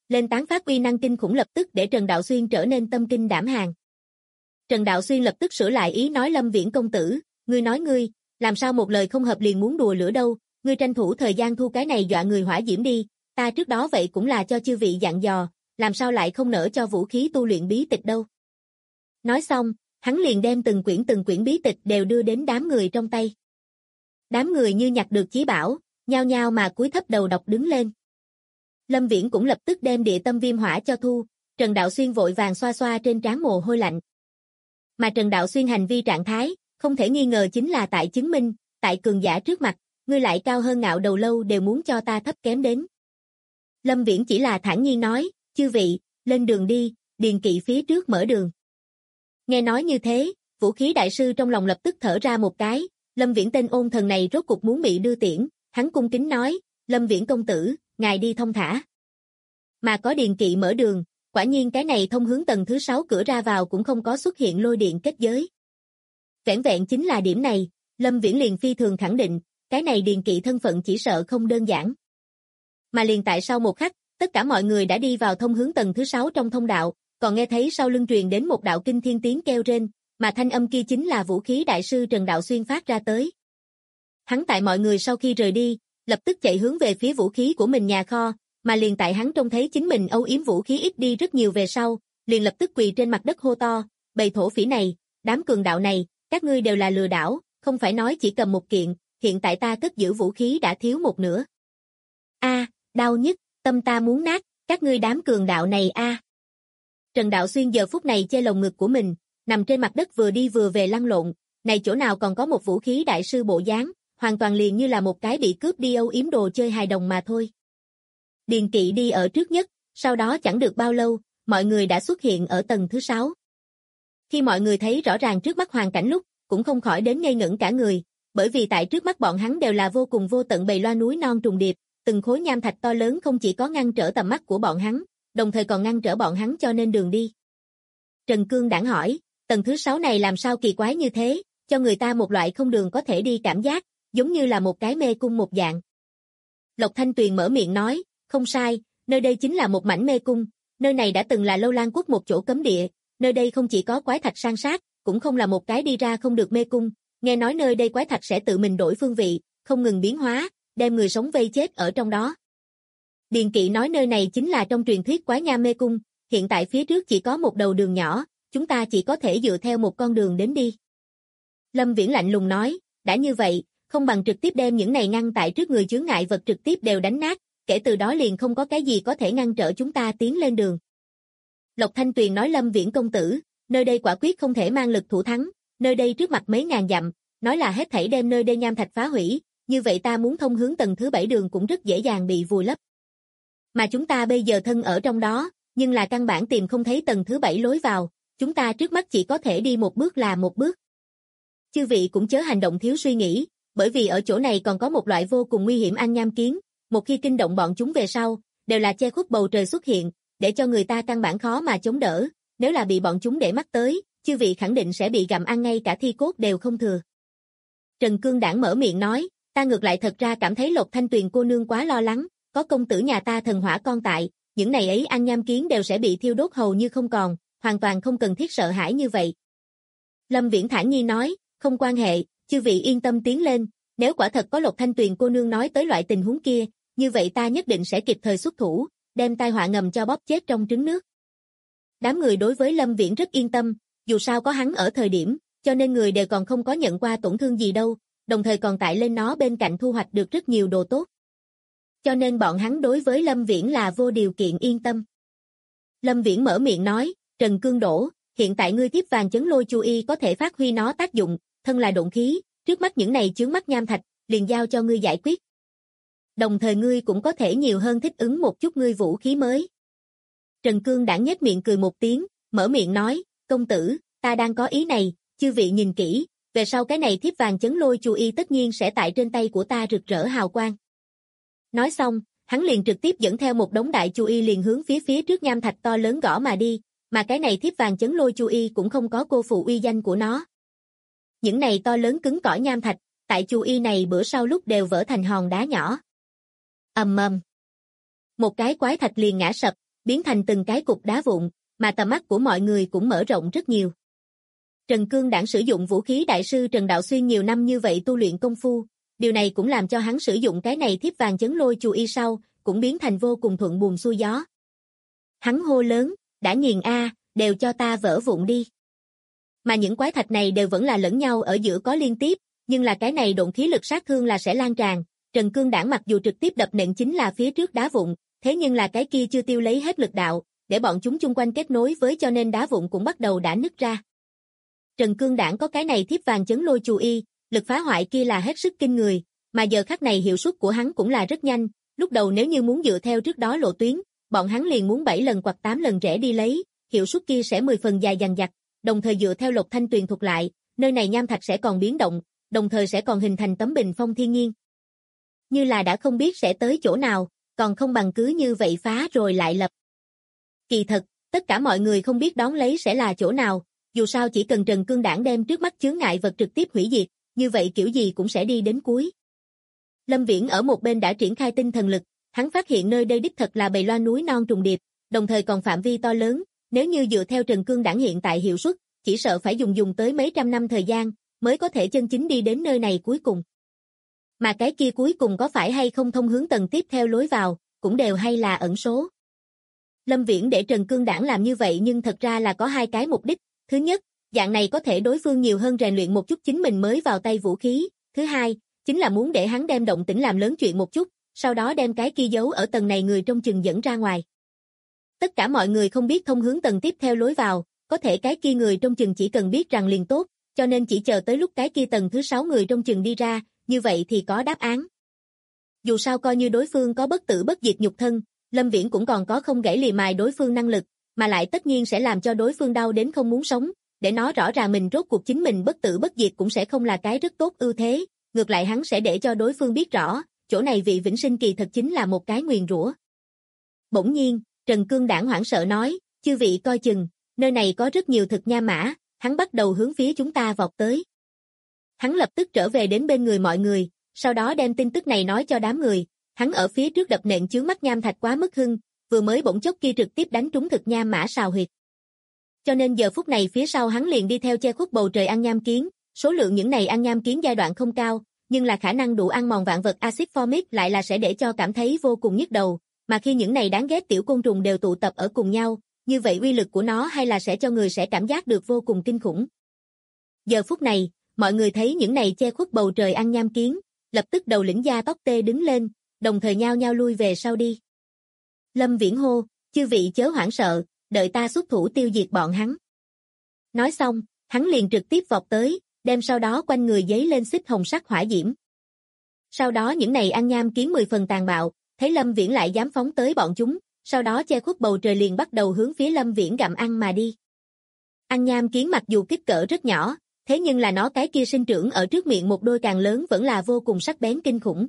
lên tán phát uy năng kinh khủng lập tức để Trần Đạo Xuyên trở nên tâm kinh đảm hàng. Trần Đạo Xuyên lập tức sửa lại ý nói Lâm Viễn công tử, ngươi nói ngươi, làm sao một lời không hợp liền muốn đùa lửa đâu, ngươi tranh thủ thời gian thu cái này dọa người hỏa diễm đi, ta trước đó vậy cũng là cho chư vị dặn dò, làm sao lại không nỡ cho vũ khí tu luyện bí tịch đâu. Nói xong, hắn liền đem từng quyển bí tịch đều đưa đến đám người trong tay. Đám người như nhặt được chí bảo, nhao nhao mà cúi thấp đầu đọc đứng lên. Lâm Viễn cũng lập tức đem địa tâm viêm hỏa cho thu, Trần Đạo Xuyên vội vàng xoa xoa trên trán mồ hôi lạnh. Mà Trần Đạo Xuyên hành vi trạng thái, không thể nghi ngờ chính là tại chứng minh, tại cường giả trước mặt, ngươi lại cao hơn ngạo đầu lâu đều muốn cho ta thấp kém đến. Lâm Viễn chỉ là thản nhiên nói, chư vị, lên đường đi, điền kỵ phía trước mở đường. Nghe nói như thế, vũ khí đại sư trong lòng lập tức thở ra một cái, Lâm Viễn tên ôn thần này rốt cục muốn bị đưa tiễn, hắn cung kính nói, Lâm Viễn công tử, ngài đi thông thả. Mà có điền kỵ mở đường, quả nhiên cái này thông hướng tầng thứ 6 cửa ra vào cũng không có xuất hiện lôi điện kết giới. Vẻn vẹn chính là điểm này, Lâm Viễn liền phi thường khẳng định, cái này điền kỵ thân phận chỉ sợ không đơn giản. Mà liền tại sau một khắc, tất cả mọi người đã đi vào thông hướng tầng thứ 6 trong thông đạo, còn nghe thấy sau lưng truyền đến một đạo kinh thiên tiếng kêu rên, mà thanh âm kia chính là vũ khí đại sư Trần Đạo Xuyên phát ra tới. Hắn tại mọi người sau khi rời đi, lập tức chạy hướng về phía vũ khí của mình nhà kho, mà liền tại hắn trông thấy chính mình âu yếm vũ khí ít đi rất nhiều về sau, liền lập tức quỳ trên mặt đất hô to, bầy thổ phỉ này, đám cường đạo này, các ngươi đều là lừa đảo, không phải nói chỉ cầm một kiện, hiện tại ta cất giữ vũ khí đã thiếu một nửa. A, đau nhất, tâm ta muốn nát, các ngươi đám cường đạo này a. Trần Đạo Xuyên giờ phút này che lồng ngực của mình, nằm trên mặt đất vừa đi vừa về lăn lộn, này chỗ nào còn có một vũ khí đại sư bộ dáng, hoàn toàn liền như là một cái bị cướp đi âu yếm đồ chơi hài đồng mà thôi. Điền kỵ đi ở trước nhất, sau đó chẳng được bao lâu, mọi người đã xuất hiện ở tầng thứ 6. Khi mọi người thấy rõ ràng trước mắt hoàn cảnh lúc, cũng không khỏi đến ngây ngẩn cả người, bởi vì tại trước mắt bọn hắn đều là vô cùng vô tận bầy loa núi non trùng điệp, từng khối nham thạch to lớn không chỉ có ngăn trở tầm mắt của bọn hắn, đồng thời còn ngăn trở bọn hắn cho nên đường đi. Trần Cương đãng hỏi, tầng thứ 6 này làm sao kỳ quái như thế, cho người ta một loại không đường có thể đi cảm giác, giống như là một cái mê cung một dạng. Lộc Thanh Tuyền mở miệng nói, không sai, nơi đây chính là một mảnh mê cung, nơi này đã từng là Lâu Lan quốc một chỗ cấm địa, nơi đây không chỉ có quái thạch san sát, cũng không là một cái đi ra không được mê cung, nghe nói nơi đây quái thạch sẽ tự mình đổi phương vị, không ngừng biến hóa, đem người sống vây chết ở trong đó. Điền Kỵ nói nơi này chính là trong truyền thuyết Quái Nha mê cung, hiện tại phía trước chỉ có một đầu đường nhỏ, chúng ta chỉ có thể dựa theo một con đường đến đi. Lâm Viễn lạnh lùng nói, đã như vậy, không bằng trực tiếp đem những này ngăn tại trước người chướng ngại vật trực tiếp đều đánh nát, kể từ đó liền không có cái gì có thể ngăn trở chúng ta tiến lên đường. Lộc Thanh Tuyền nói Lâm Viễn công tử, nơi đây quả quyết không thể mang lực thủ thắng, nơi đây trước mặt mấy ngàn dặm, nói là hết thảy đem nơi đây nham thạch phá hủy, như vậy ta muốn thông hướng tầng thứ 7 đường cũng rất dễ dàng bị vùi lấp. Mà chúng ta bây giờ thân ở trong đó, nhưng là căn bản tìm không thấy tầng thứ 7 lối vào, chúng ta trước mắt chỉ có thể đi một bước là một bước. Chư vị cũng chớ hành động thiếu suy nghĩ, bởi vì ở chỗ này còn có một loại vô cùng nguy hiểm ăn nham kiến, một khi kinh động bọn chúng về sau, đều là che khuất bầu trời xuất hiện, để cho người ta căn bản khó mà chống đỡ, nếu là bị bọn chúng để mắt tới, chư vị khẳng định sẽ bị gặm ăn ngay cả thi cốt đều không thừa. Trần Cương Đảng mở miệng nói, ta ngược lại thật ra cảm thấy Lộc Thanh Tuyền cô nương quá lo lắng, có công tử nhà ta thần hỏa con tại, những này ấy ăn nham kiến đều sẽ bị thiêu đốt hầu như không còn, hoàn toàn không cần thiết sợ hãi như vậy. Lâm Viễn thản nhiên nói, không quan hệ, chư vị yên tâm tiến lên, nếu quả thật có Lộc Thanh Tuyền cô nương nói tới loại tình huống kia, như vậy ta nhất định sẽ kịp thời xuất thủ, đem tai họa ngầm cho bóp chết trong trứng nước. Đám người đối với Lâm Viễn rất yên tâm, dù sao có hắn ở thời điểm, cho nên người đều còn không có nhận qua tổn thương gì đâu, đồng thời còn tại lên nó bên cạnh thu hoạch được rất nhiều đồ tốt. Cho nên bọn hắn đối với Lâm Viễn là vô điều kiện yên tâm. Lâm Viễn mở miệng nói, Trần Cương Đỗ, hiện tại ngươi tiếp vàng chấn lôi chu y có thể phát huy nó tác dụng, thân là độn khí, trước mắt những này chướng mắt nham thạch, liền giao cho ngươi giải quyết. Đồng thời ngươi cũng có thể nhiều hơn thích ứng một chút ngươi vũ khí mới. Trần Cương Đảng nhếch miệng cười một tiếng, mở miệng nói, công tử, ta đang có ý này, chư vị nhìn kỹ, về sau cái này thiếp vàng chấn lôi chu y tất nhiên sẽ tại trên tay của ta rực rỡ hào quang. Nói xong, hắn liền trực tiếp dẫn theo một đống đại chu y liền hướng phía trước nham thạch to lớn gõ mà đi, mà cái này thiếp vàng chấn lôi chu y cũng không có cô phụ uy danh của nó. Những này to lớn cứng cỏi nham thạch, tại chu y này bữa sau lúc đều vỡ thành hòn đá nhỏ. Ầm ầm. Một cái quái thạch liền ngã sập, biến thành từng cái cục đá vụn, mà tầm mắt của mọi người cũng mở rộng rất nhiều. Trần Cương Đảng sử dụng vũ khí đại sư Trần Đạo Xuyên nhiều năm như vậy tu luyện công phu, điều này cũng làm cho hắn sử dụng cái này thiếp vàng chấn lôi chù y sau, cũng biến thành vô cùng thuận buồm xuôi gió. Hắn hô lớn, đã nghiền a, đều cho ta vỡ vụn đi. Mà những quái thạch này đều vẫn là lẫn nhau ở giữa có liên tiếp, nhưng là cái này độn khí lực sát thương là sẽ lan tràn. Trần Cương Đảng mặc dù trực tiếp đập nện chính là phía trước đá vụn, thế nhưng là cái kia chưa tiêu lấy hết lực đạo, để bọn chúng chung quanh kết nối với cho nên đá vụn cũng bắt đầu đã nứt ra. Trần Cương Đảng có cái này thiếp vàng chấn lôi chù y, lực phá hoại kia là hết sức kinh người, mà giờ khắc này hiệu suất của hắn cũng là rất nhanh, lúc đầu nếu như muốn dựa theo trước đó lộ tuyến, bọn hắn liền muốn 7 lần hoặc 8 lần rẽ đi lấy, hiệu suất kia sẽ 10 phần dài dằng dặc, đồng thời dựa theo Lộc Thanh Tuyền thuật lại, nơi này nham thạch sẽ còn biến động, đồng thời sẽ còn hình thành tấm bình phong thiên nhiên. Như là đã không biết sẽ tới chỗ nào, còn không bằng cứ như vậy phá rồi lại lập. Kỳ thật, tất cả mọi người không biết đón lấy sẽ là chỗ nào, dù sao chỉ cần Trần Cương Đảng đem trước mắt chướng ngại vật trực tiếp hủy diệt, như vậy kiểu gì cũng sẽ đi đến cuối. Lâm Viễn ở một bên đã triển khai tinh thần lực, hắn phát hiện nơi đây đích thật là bầy loa núi non trùng điệp, đồng thời còn phạm vi to lớn, nếu như dựa theo Trần Cương Đảng hiện tại hiệu suất, chỉ sợ phải dùng tới mấy trăm năm thời gian, mới có thể chân chính đi đến nơi này cuối cùng. Mà cái kia cuối cùng có phải hay không thông hướng tầng tiếp theo lối vào, cũng đều hay là ẩn số. Lâm Viễn để Trần Cương Đảng làm như vậy nhưng thật ra là có hai cái mục đích. Thứ nhất, dạng này có thể đối phương nhiều hơn rèn luyện một chút chính mình mới vào tay vũ khí. Thứ hai, chính là muốn để hắn đem động tĩnh làm lớn chuyện một chút, sau đó đem cái kia giấu ở tầng này người trong chừng dẫn ra ngoài. Tất cả mọi người không biết thông hướng tầng tiếp theo lối vào, có thể cái kia người trong chừng chỉ cần biết rằng liền tốt, cho nên chỉ chờ tới lúc cái kia tầng thứ 6 người trong chừng đi ra, như vậy thì có đáp án. Dù sao coi như đối phương có bất tử bất diệt nhục thân, Lâm Viễn cũng còn có không gãy lìa mài đối phương năng lực, mà lại tất nhiên sẽ làm cho đối phương đau đến không muốn sống, để nó rõ ràng mình rốt cuộc chính mình bất tử bất diệt cũng sẽ không là cái rất tốt ưu thế, ngược lại hắn sẽ để cho đối phương biết rõ, chỗ này vị vĩnh sinh kỳ thật chính là một cái nguyền rủa. Bỗng nhiên, Trần Cương Đảng hoảng sợ nói, chư vị coi chừng, nơi này có rất nhiều thực nha mã, hắn bắt đầu hướng phía chúng ta vọt tới. Hắn lập tức trở về đến bên người mọi người, sau đó đem tin tức này nói cho đám người, hắn ở phía trước đập nện chướng mắt nham thạch quá mức hưng, vừa mới bỗng chốc kia trực tiếp đánh trúng thực nha mã sào huyệt. Cho nên giờ phút này phía sau hắn liền đi theo che khuất bầu trời ăn nham kiến, số lượng những này ăn nham kiến giai đoạn không cao, nhưng là khả năng đủ ăn mòn vạn vật axit formic lại là sẽ để cho cảm thấy vô cùng nhức đầu, mà khi những này đáng ghét tiểu côn trùng đều tụ tập ở cùng nhau, như vậy uy lực của nó hay là sẽ cho người sẽ cảm giác được vô cùng kinh khủng. Giờ phút này, mọi người thấy những này che khuất bầu trời ăn nham kiến, lập tức đầu lĩnh da tóc tê đứng lên, đồng thời nhao nhao lui về sau đi. Lâm Viễn hô, chư vị chớ hoảng sợ, đợi ta xuất thủ tiêu diệt bọn hắn. Nói xong, hắn liền trực tiếp vọt tới, đem sau đó quanh người giấy lên xích hồng sắc hỏa diễm. Sau đó những này ăn nham kiến 10 phần tàn bạo, thấy Lâm Viễn lại dám phóng tới bọn chúng, sau đó che khuất bầu trời liền bắt đầu hướng phía Lâm Viễn gặm ăn mà đi. Ăn nham kiến mặc dù kích cỡ rất nhỏ, thế nhưng là nó cái kia sinh trưởng ở trước miệng một đôi càng lớn vẫn là vô cùng sắc bén kinh khủng.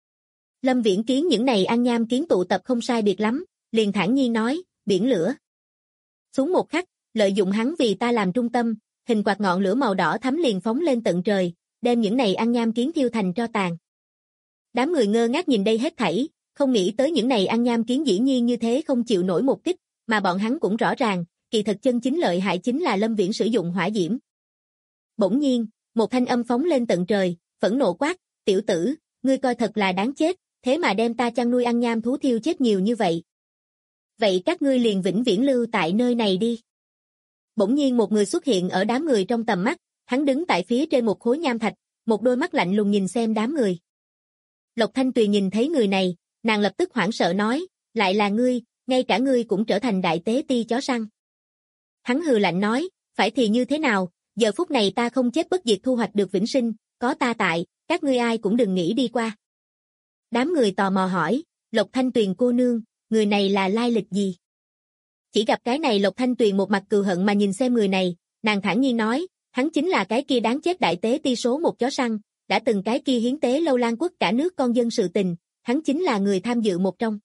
Lâm Viễn kiến những này ăn nham kiến tụ tập không sai biệt lắm, liền thản nhiên nói, biển lửa. Xuống một khắc, lợi dụng hắn vì ta làm trung tâm, hình quạt ngọn lửa màu đỏ thắm liền phóng lên tận trời, đem những này ăn nham kiến thiêu thành tro tàn. Đám người ngơ ngác nhìn đây hết thảy, không nghĩ tới những này ăn nham kiến dĩ nhiên như thế không chịu nổi một kích, mà bọn hắn cũng rõ ràng, kỳ thật chân chính lợi hại chính là Lâm Viễn sử dụng hỏa diễm. Bỗng nhiên, một thanh âm phóng lên tận trời, phẫn nộ quát, tiểu tử, ngươi coi thật là đáng chết, thế mà đem ta chăn nuôi ăn nham thú thiêu chết nhiều như vậy. Vậy các ngươi liền vĩnh viễn lưu tại nơi này đi. Bỗng nhiên một người xuất hiện ở đám người trong tầm mắt, hắn đứng tại phía trên một khối nham thạch, một đôi mắt lạnh lùng nhìn xem đám người. Lộc Thanh Tuyền nhìn thấy người này, nàng lập tức hoảng sợ nói, lại là ngươi, ngay cả ngươi cũng trở thành đại tế ti chó săn. Hắn hừ lạnh nói, phải thì như thế nào, giờ phút này ta không chết bất diệt thu hoạch được vĩnh sinh, có ta tại, các ngươi ai cũng đừng nghĩ đi qua. Đám người tò mò hỏi, Lộc Thanh Tuyền cô nương, người này là lai lịch gì? Chỉ gặp cái này Lộc Thanh Tuyền một mặt cừu hận mà nhìn xem người này, nàng thản nhiên nói, hắn chính là cái kia đáng chết đại tế ti số một chó săn, đã từng cái kia hiến tế Lâu Lan quốc cả nước con dân sự tình, hắn chính là người tham dự một trong.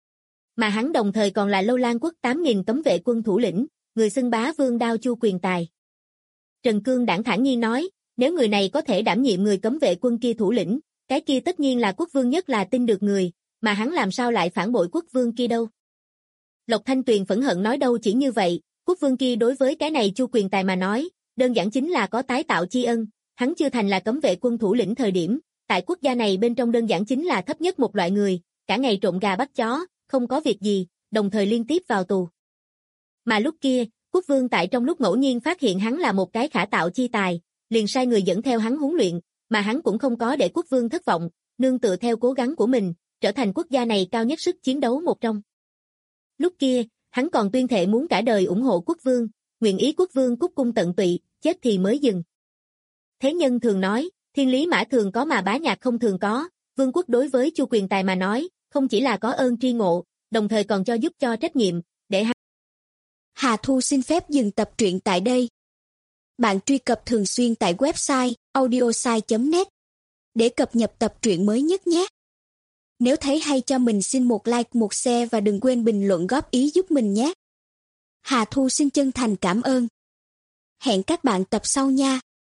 Mà hắn đồng thời còn là Lâu Lan quốc 8.000 cấm vệ quân thủ lĩnh, người xưng bá vương đao chu quyền tài. Trần Cương Đảng thản nhiên nói, nếu người này có thể đảm nhiệm người cấm vệ quân kia thủ lĩnh, cái kia tất nhiên là quốc vương nhất là tin được người, mà hắn làm sao lại phản bội quốc vương kia đâu. Lộc Thanh Tuyền phẫn hận nói đâu chỉ như vậy, quốc vương kia đối với cái này Chu Quyền Tài mà nói, đơn giản chính là có tái tạo tri ân, hắn chưa thành là cấm vệ quân thủ lĩnh thời điểm, tại quốc gia này bên trong đơn giản chính là thấp nhất một loại người, cả ngày trộm gà bắt chó, không có việc gì, đồng thời liên tiếp vào tù. Mà lúc kia, quốc vương tại trong lúc ngẫu nhiên phát hiện hắn là một cái khả tạo chi tài, liền sai người dẫn theo hắn huấn luyện, mà hắn cũng không có để quốc vương thất vọng, nương tựa theo cố gắng của mình, trở thành quốc gia này cao nhất sức chiến đấu một trong. Lúc kia, hắn còn tuyên thệ muốn cả đời ủng hộ quốc vương, nguyện ý quốc vương cúc cung tận tụy, chết thì mới dừng. Thế nhân thường nói, thiên lý mã thường có mà bá nhạc không thường có, vương quốc đối với Chu Quyền Tài mà nói, không chỉ là có ơn tri ngộ, đồng thời còn cho giúp cho trách nhiệm, để hắn. Hà Thu xin phép dừng tập truyện tại đây. Bạn truy cập thường xuyên tại website audiosai.net để cập nhật tập truyện mới nhất nhé. Nếu thấy hay cho mình xin một like, một share và đừng quên bình luận góp ý giúp mình nhé. Hà Thu xin chân thành cảm ơn. Hẹn các bạn tập sau nha.